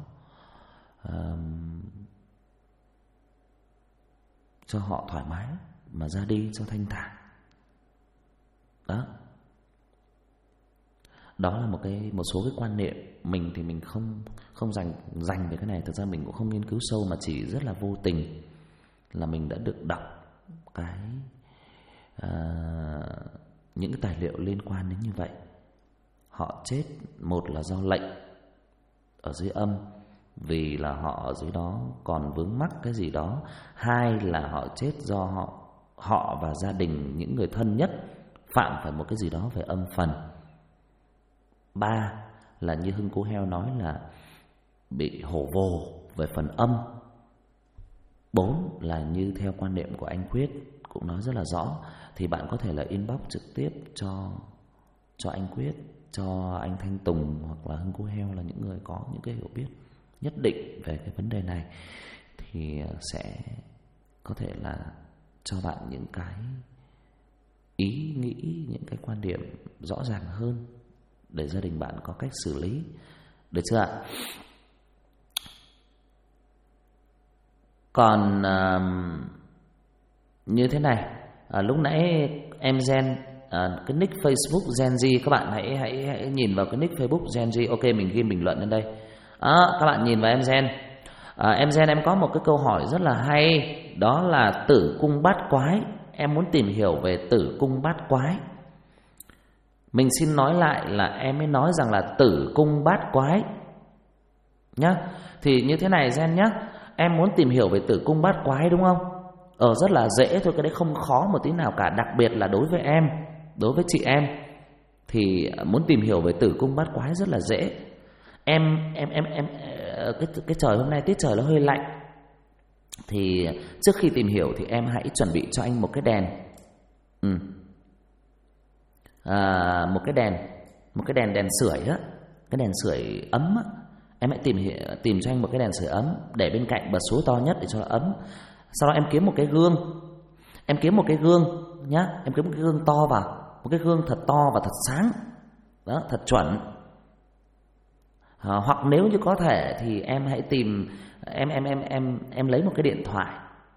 cho họ thoải mái mà ra đi cho thanh thản. Đó là một số cái quan niệm. Mình thì mình không dành về cái này. Thực ra mình cũng không nghiên cứu sâu, mà chỉ rất là vô tình là mình đã được đọc những cái tài liệu liên quan đến như vậy. Họ chết, một là do lệnh ở dưới âm, vì là họ ở dưới đó còn vướng mắc cái gì đó. Hai là họ chết do họ và gia đình, những người thân nhất, phạm phải một cái gì đó về âm phần. Ba là như Hưng Cú Heo nói là bị hổ vồ về phần âm. Bốn là như theo quan niệm của anh Quyết cũng nói rất là rõ. Thì bạn có thể là inbox trực tiếp cho anh Quyết, cho anh Thanh Tùng hoặc là Hưng Cú Heo, là những người có những cái hiểu biết nhất định về cái vấn đề này, thì sẽ có thể là cho bạn những cái ý nghĩ, những cái quan điểm rõ ràng hơn để gia đình bạn có cách xử lý. Được chưa ạ? Còn như thế này, Lúc nãy em Gen, cái nick Facebook Gen Z, các bạn hãy nhìn vào cái nick Facebook Gen Z. Ok, mình ghi bình luận lên đây. Các bạn nhìn vào em Gen. Em Gen, em có một cái câu hỏi rất là hay, đó là tử cung bát quái. Em muốn tìm hiểu về tử cung bát quái. Mình xin nói lại là em mới nói rằng là tử cung bát quái nhá. Thì như thế này Gen nhá, em muốn tìm hiểu về tử cung bát quái đúng không? Rất là dễ thôi, cái đấy không khó một tí nào cả. Đặc biệt là đối với em, đối với chị em thì muốn tìm hiểu về tử cung bát quái rất là dễ. Cái trời hôm nay tiết trời nó hơi lạnh, thì trước khi tìm hiểu thì em hãy chuẩn bị cho anh một cái đèn. Một cái đèn sưởi á, cái đèn sưởi ấm á. Em hãy tìm cho anh một cái đèn sưởi ấm để bên cạnh bật số to nhất để cho nó ấm. Sau đó em kiếm một cái gương. Em kiếm một cái gương nhá, em kiếm một cái gương to vào, một cái gương thật to và thật sáng. Đó, thật chuẩn. Hoặc nếu như có thể thì em hãy tìm em lấy một cái điện thoại.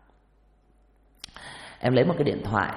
Em lấy một cái điện thoại.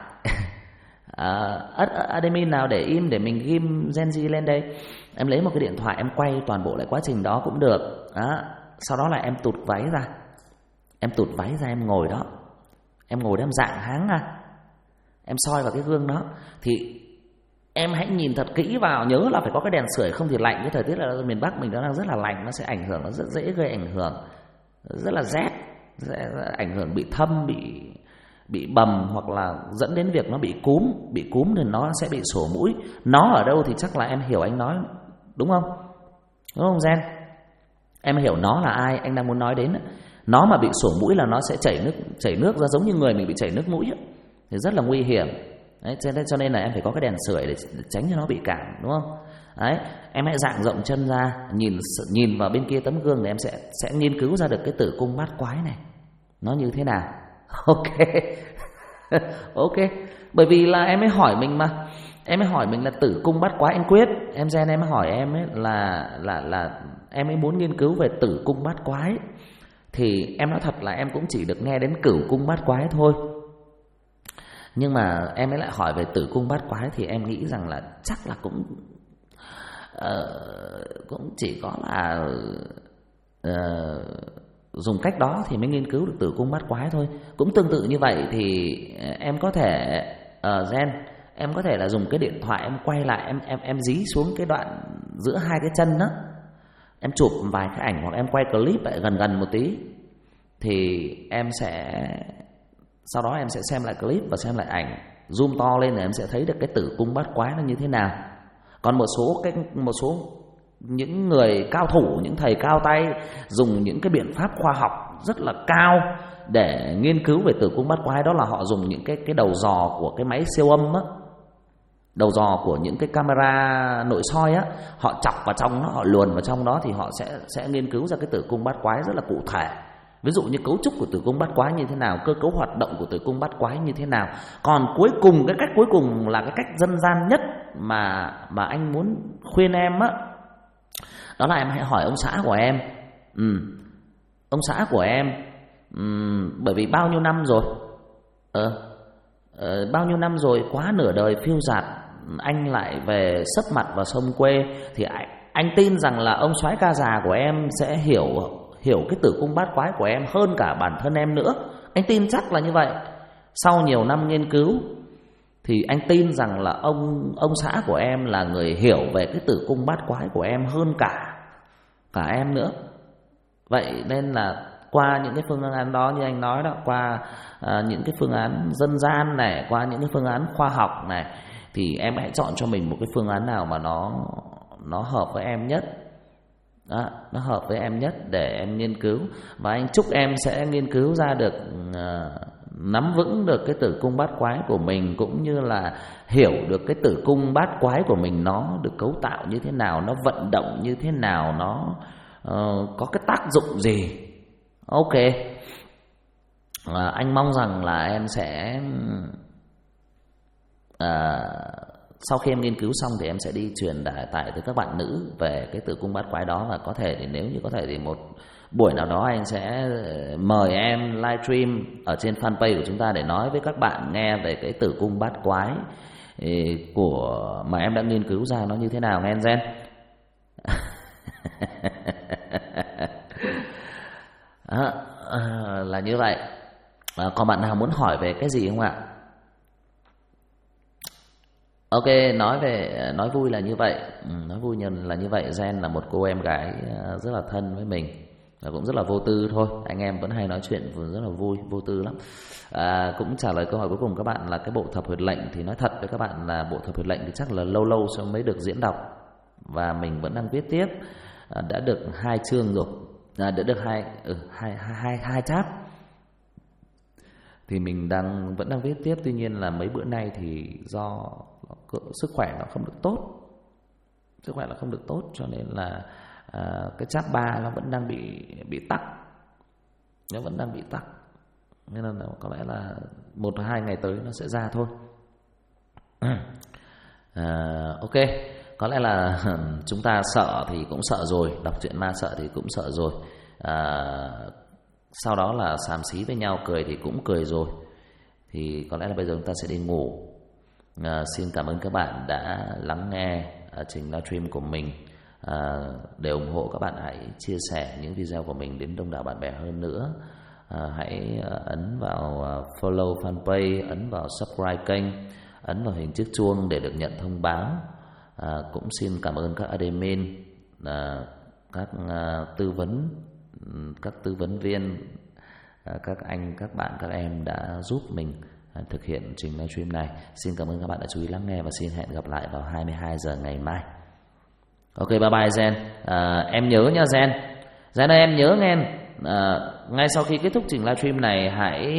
Admin nào để im để mình ghim Gen Z lên đây. Em lấy một cái điện thoại, em quay toàn bộ lại quá trình đó cũng được. Sau đó là em tụt váy ra. Em tụt váy ra, em ngồi đó. Em ngồi đó, em dạng háng ra. Em soi vào cái gương đó. Thì em hãy nhìn thật kỹ vào, nhớ là phải có cái đèn sưởi, không thì lạnh. Cái thời tiết là miền Bắc mình nó đang rất là lạnh, nó sẽ ảnh hưởng, nó rất dễ gây ảnh hưởng, rất là rét, sẽ ảnh hưởng bị thâm, bị bầm, hoặc là dẫn đến việc nó bị cúm thì nó sẽ bị sổ mũi. Nó ở đâu thì chắc là em hiểu anh nói đúng không? Đúng không Gen? Em hiểu nó là ai anh đang muốn nói đến. Nó mà bị sổ mũi là nó sẽ chảy nước ra, giống như người mình bị chảy nước mũi ấy. Thì rất là nguy hiểm. Đấy, cho nên là em phải có cái đèn sưởi để tránh cho nó bị cảm, đúng không? Đấy, em hãy dang rộng chân ra, nhìn vào bên kia tấm gương để em sẽ nghiên cứu ra được cái tử cung bát quái này nó như thế nào. Ok. Ok. Bởi vì là em mới hỏi mình mà. Em mới hỏi mình là tử cung bát quái, em quyết. Em Gen, em hỏi em ấy là em ấy muốn nghiên cứu về tử cung bát quái. Thì em nói thật là em cũng chỉ được nghe đến cửu cung bát quái thôi. Nhưng mà em ấy lại hỏi về tử cung bát quái, thì em nghĩ rằng là chắc là cũng chỉ có là dùng cách đó thì mới nghiên cứu được tử cung bát quái thôi. Cũng tương tự như vậy thì em có thể Gen, em có thể là dùng cái điện thoại em quay lại, em dí xuống cái đoạn giữa hai cái chân đó, em chụp vài cái ảnh, hoặc em quay clip lại gần một tí. Thì em sẽ sau đó em sẽ xem lại clip và xem lại ảnh, zoom to lên để em sẽ thấy được cái tử cung bát quái nó như thế nào. Còn một số những người cao thủ, những thầy cao tay dùng những cái biện pháp khoa học rất là cao để nghiên cứu về tử cung bát quái. Đó là họ dùng những cái đầu dò của cái máy siêu âm á, đầu dò của những cái camera nội soi á, họ chọc vào trong nó, họ luồn vào trong đó, thì họ sẽ nghiên cứu ra cái tử cung bát quái rất là cụ thể. Ví dụ như cấu trúc của tử cung bát quái như thế nào, cơ cấu hoạt động của tử cung bát quái như thế nào. Còn cuối cùng, cái cách cuối cùng là cái cách dân gian nhất mà anh muốn khuyên em á, đó là em hãy hỏi ông xã của em. Ông xã của em, bởi vì bao nhiêu năm rồi, bao nhiêu năm rồi, quá nửa đời phiêu dạt, anh lại về sấp mặt vào sông quê. Thì anh tin rằng là ông soái ca già của em sẽ hiểu cái tử cung bát quái của em hơn cả bản thân em nữa. Anh tin chắc là như vậy. Sau nhiều năm nghiên cứu thì anh tin rằng là ông xã của em là người hiểu về cái tử cung bát quái của em hơn cả em nữa. Vậy nên là qua những cái phương án đó, như anh nói đó, qua những cái phương án dân gian này, qua những cái phương án khoa học này, thì em hãy chọn cho mình một cái phương án nào mà nó hợp với em nhất. Đó, nó hợp với em nhất để em nghiên cứu. Và anh chúc em sẽ nghiên cứu ra được, nắm vững được cái tử cung bát quái của mình, cũng như là hiểu được cái tử cung bát quái của mình nó được cấu tạo như thế nào, nó vận động như thế nào, nó có cái tác dụng gì. Ok. Anh mong rằng là em sẽ sau khi em nghiên cứu xong thì em sẽ đi truyền tải tới các bạn nữ về cái tử cung bát quái đó, và có thể thì nếu như có thể thì một buổi nào đó anh sẽ mời em livestream ở trên fanpage của chúng ta để nói với các bạn nghe về cái tử cung bát quái của mà em đã nghiên cứu ra nó như thế nào nghe Gen. Là như vậy. Còn bạn nào muốn hỏi về cái gì không ạ? Ok, nói vui là như vậy. Nói vui là như vậy. Gen là một cô em gái rất là thân với mình và cũng rất là vô tư thôi. Anh em vẫn hay nói chuyện rất là vui, vô tư lắm. Cũng trả lời câu hỏi cuối cùng các bạn là cái bộ thập huyệt lệnh, thì nói thật với các bạn là bộ thập huyệt lệnh thì chắc là lâu sau mới được diễn đọc, và mình vẫn đang viết tiếp. Đã được 2 chương rồi, đã được hai chap, thì mình vẫn đang viết tiếp. Tuy nhiên là mấy bữa nay thì do sức khỏe nó không được tốt, cho nên là cái chap 3 nó vẫn đang bị tắc, nên là có lẽ là 1-2 ngày tới nó sẽ ra thôi. Ok, có lẽ là chúng ta sợ thì cũng sợ rồi, đọc truyện ma sợ thì cũng sợ rồi, sau đó là xàm xí với nhau, cười thì cũng cười rồi, thì có lẽ là bây giờ chúng ta sẽ đi ngủ. Xin cảm ơn các bạn đã lắng nghe trình livestream của mình. Để ủng hộ các bạn hãy chia sẻ những video của mình đến đông đảo bạn bè hơn nữa. Hãy ấn vào follow fanpage, ấn vào subscribe kênh, ấn vào hình chiếc chuông để được nhận thông báo. Cũng xin cảm ơn các admin, các tư vấn viên, các anh, các bạn, các em đã giúp mình thực hiện trình livestream này. Xin cảm ơn các bạn đã chú ý lắng nghe và xin hẹn gặp lại vào 22 giờ ngày mai. Ok, bye bye Gen. Em nhớ nha Gen. Gen ơi, em nhớ nghe. Ngay sau khi kết thúc trình livestream này, hãy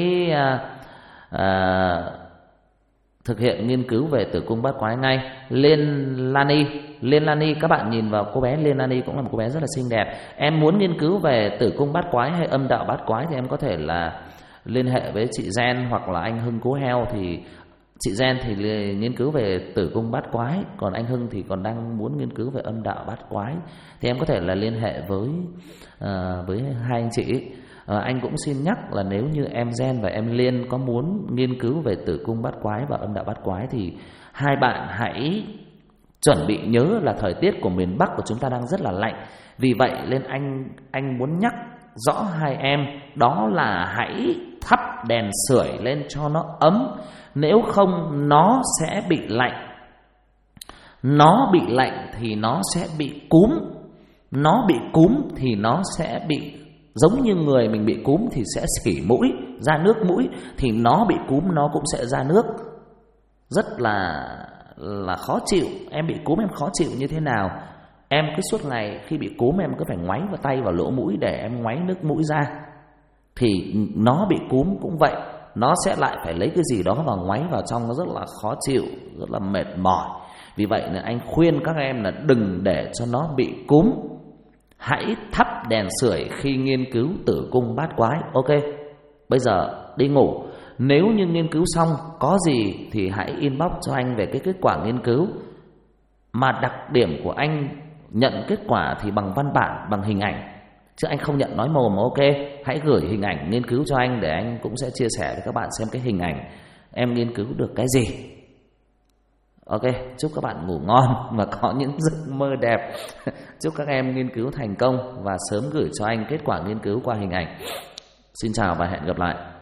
thực hiện nghiên cứu về tử cung bát quái ngay. Liên Lani, các bạn nhìn vào cô bé Liên Lani cũng là một cô bé rất là xinh đẹp. Em muốn nghiên cứu về tử cung bát quái hay âm đạo bát quái thì em có thể là liên hệ với chị Gen hoặc là anh Hưng Cố Heo. Thì chị Gen thì nghiên cứu về tử cung bát quái, còn anh Hưng thì còn đang muốn nghiên cứu về âm đạo bát quái, thì em có thể là liên hệ với hai anh chị. Anh cũng xin nhắc là nếu như em Gen và em Liên có muốn nghiên cứu về tử cung bát quái và âm đạo bát quái thì hai bạn hãy chuẩn bị nhớ là thời tiết của miền Bắc của chúng ta đang rất là lạnh. Vì vậy nên anh muốn nhắc rõ hai em đó là hãy thắp đèn sưởi lên cho nó ấm, nếu không nó sẽ bị lạnh. Nó bị lạnh thì nó sẽ bị cúm. Nó bị cúm thì nó sẽ bị giống như người mình bị cúm thì sẽ xỉ mũi, ra nước mũi, thì nó bị cúm nó cũng sẽ ra nước. Rất là khó chịu. Em bị cúm em khó chịu như thế nào? Em cứ suốt ngày khi bị cúm em cứ phải ngoáy vào tay vào lỗ mũi để em ngoáy nước mũi ra. Thì nó bị cúm cũng vậy, nó sẽ lại phải lấy cái gì đó và ngoáy vào trong, nó rất là khó chịu, rất là mệt mỏi. Vì vậy nên anh khuyên các em là đừng để cho nó bị cúm. Hãy thắp đèn sưởi khi nghiên cứu tử cung bát quái. Ok, bây giờ đi ngủ. Nếu như nghiên cứu xong có gì thì hãy inbox cho anh về cái kết quả nghiên cứu. Mà đặc điểm của anh nhận kết quả thì bằng văn bản, bằng hình ảnh, chứ anh không nhận nói mồm. Ok, hãy gửi hình ảnh nghiên cứu cho anh để anh cũng sẽ chia sẻ với các bạn xem cái hình ảnh em nghiên cứu được cái gì. Ok, chúc các bạn ngủ ngon và có những giấc mơ đẹp. Chúc các em nghiên cứu thành công và sớm gửi cho anh kết quả nghiên cứu qua hình ảnh. Xin chào và hẹn gặp lại.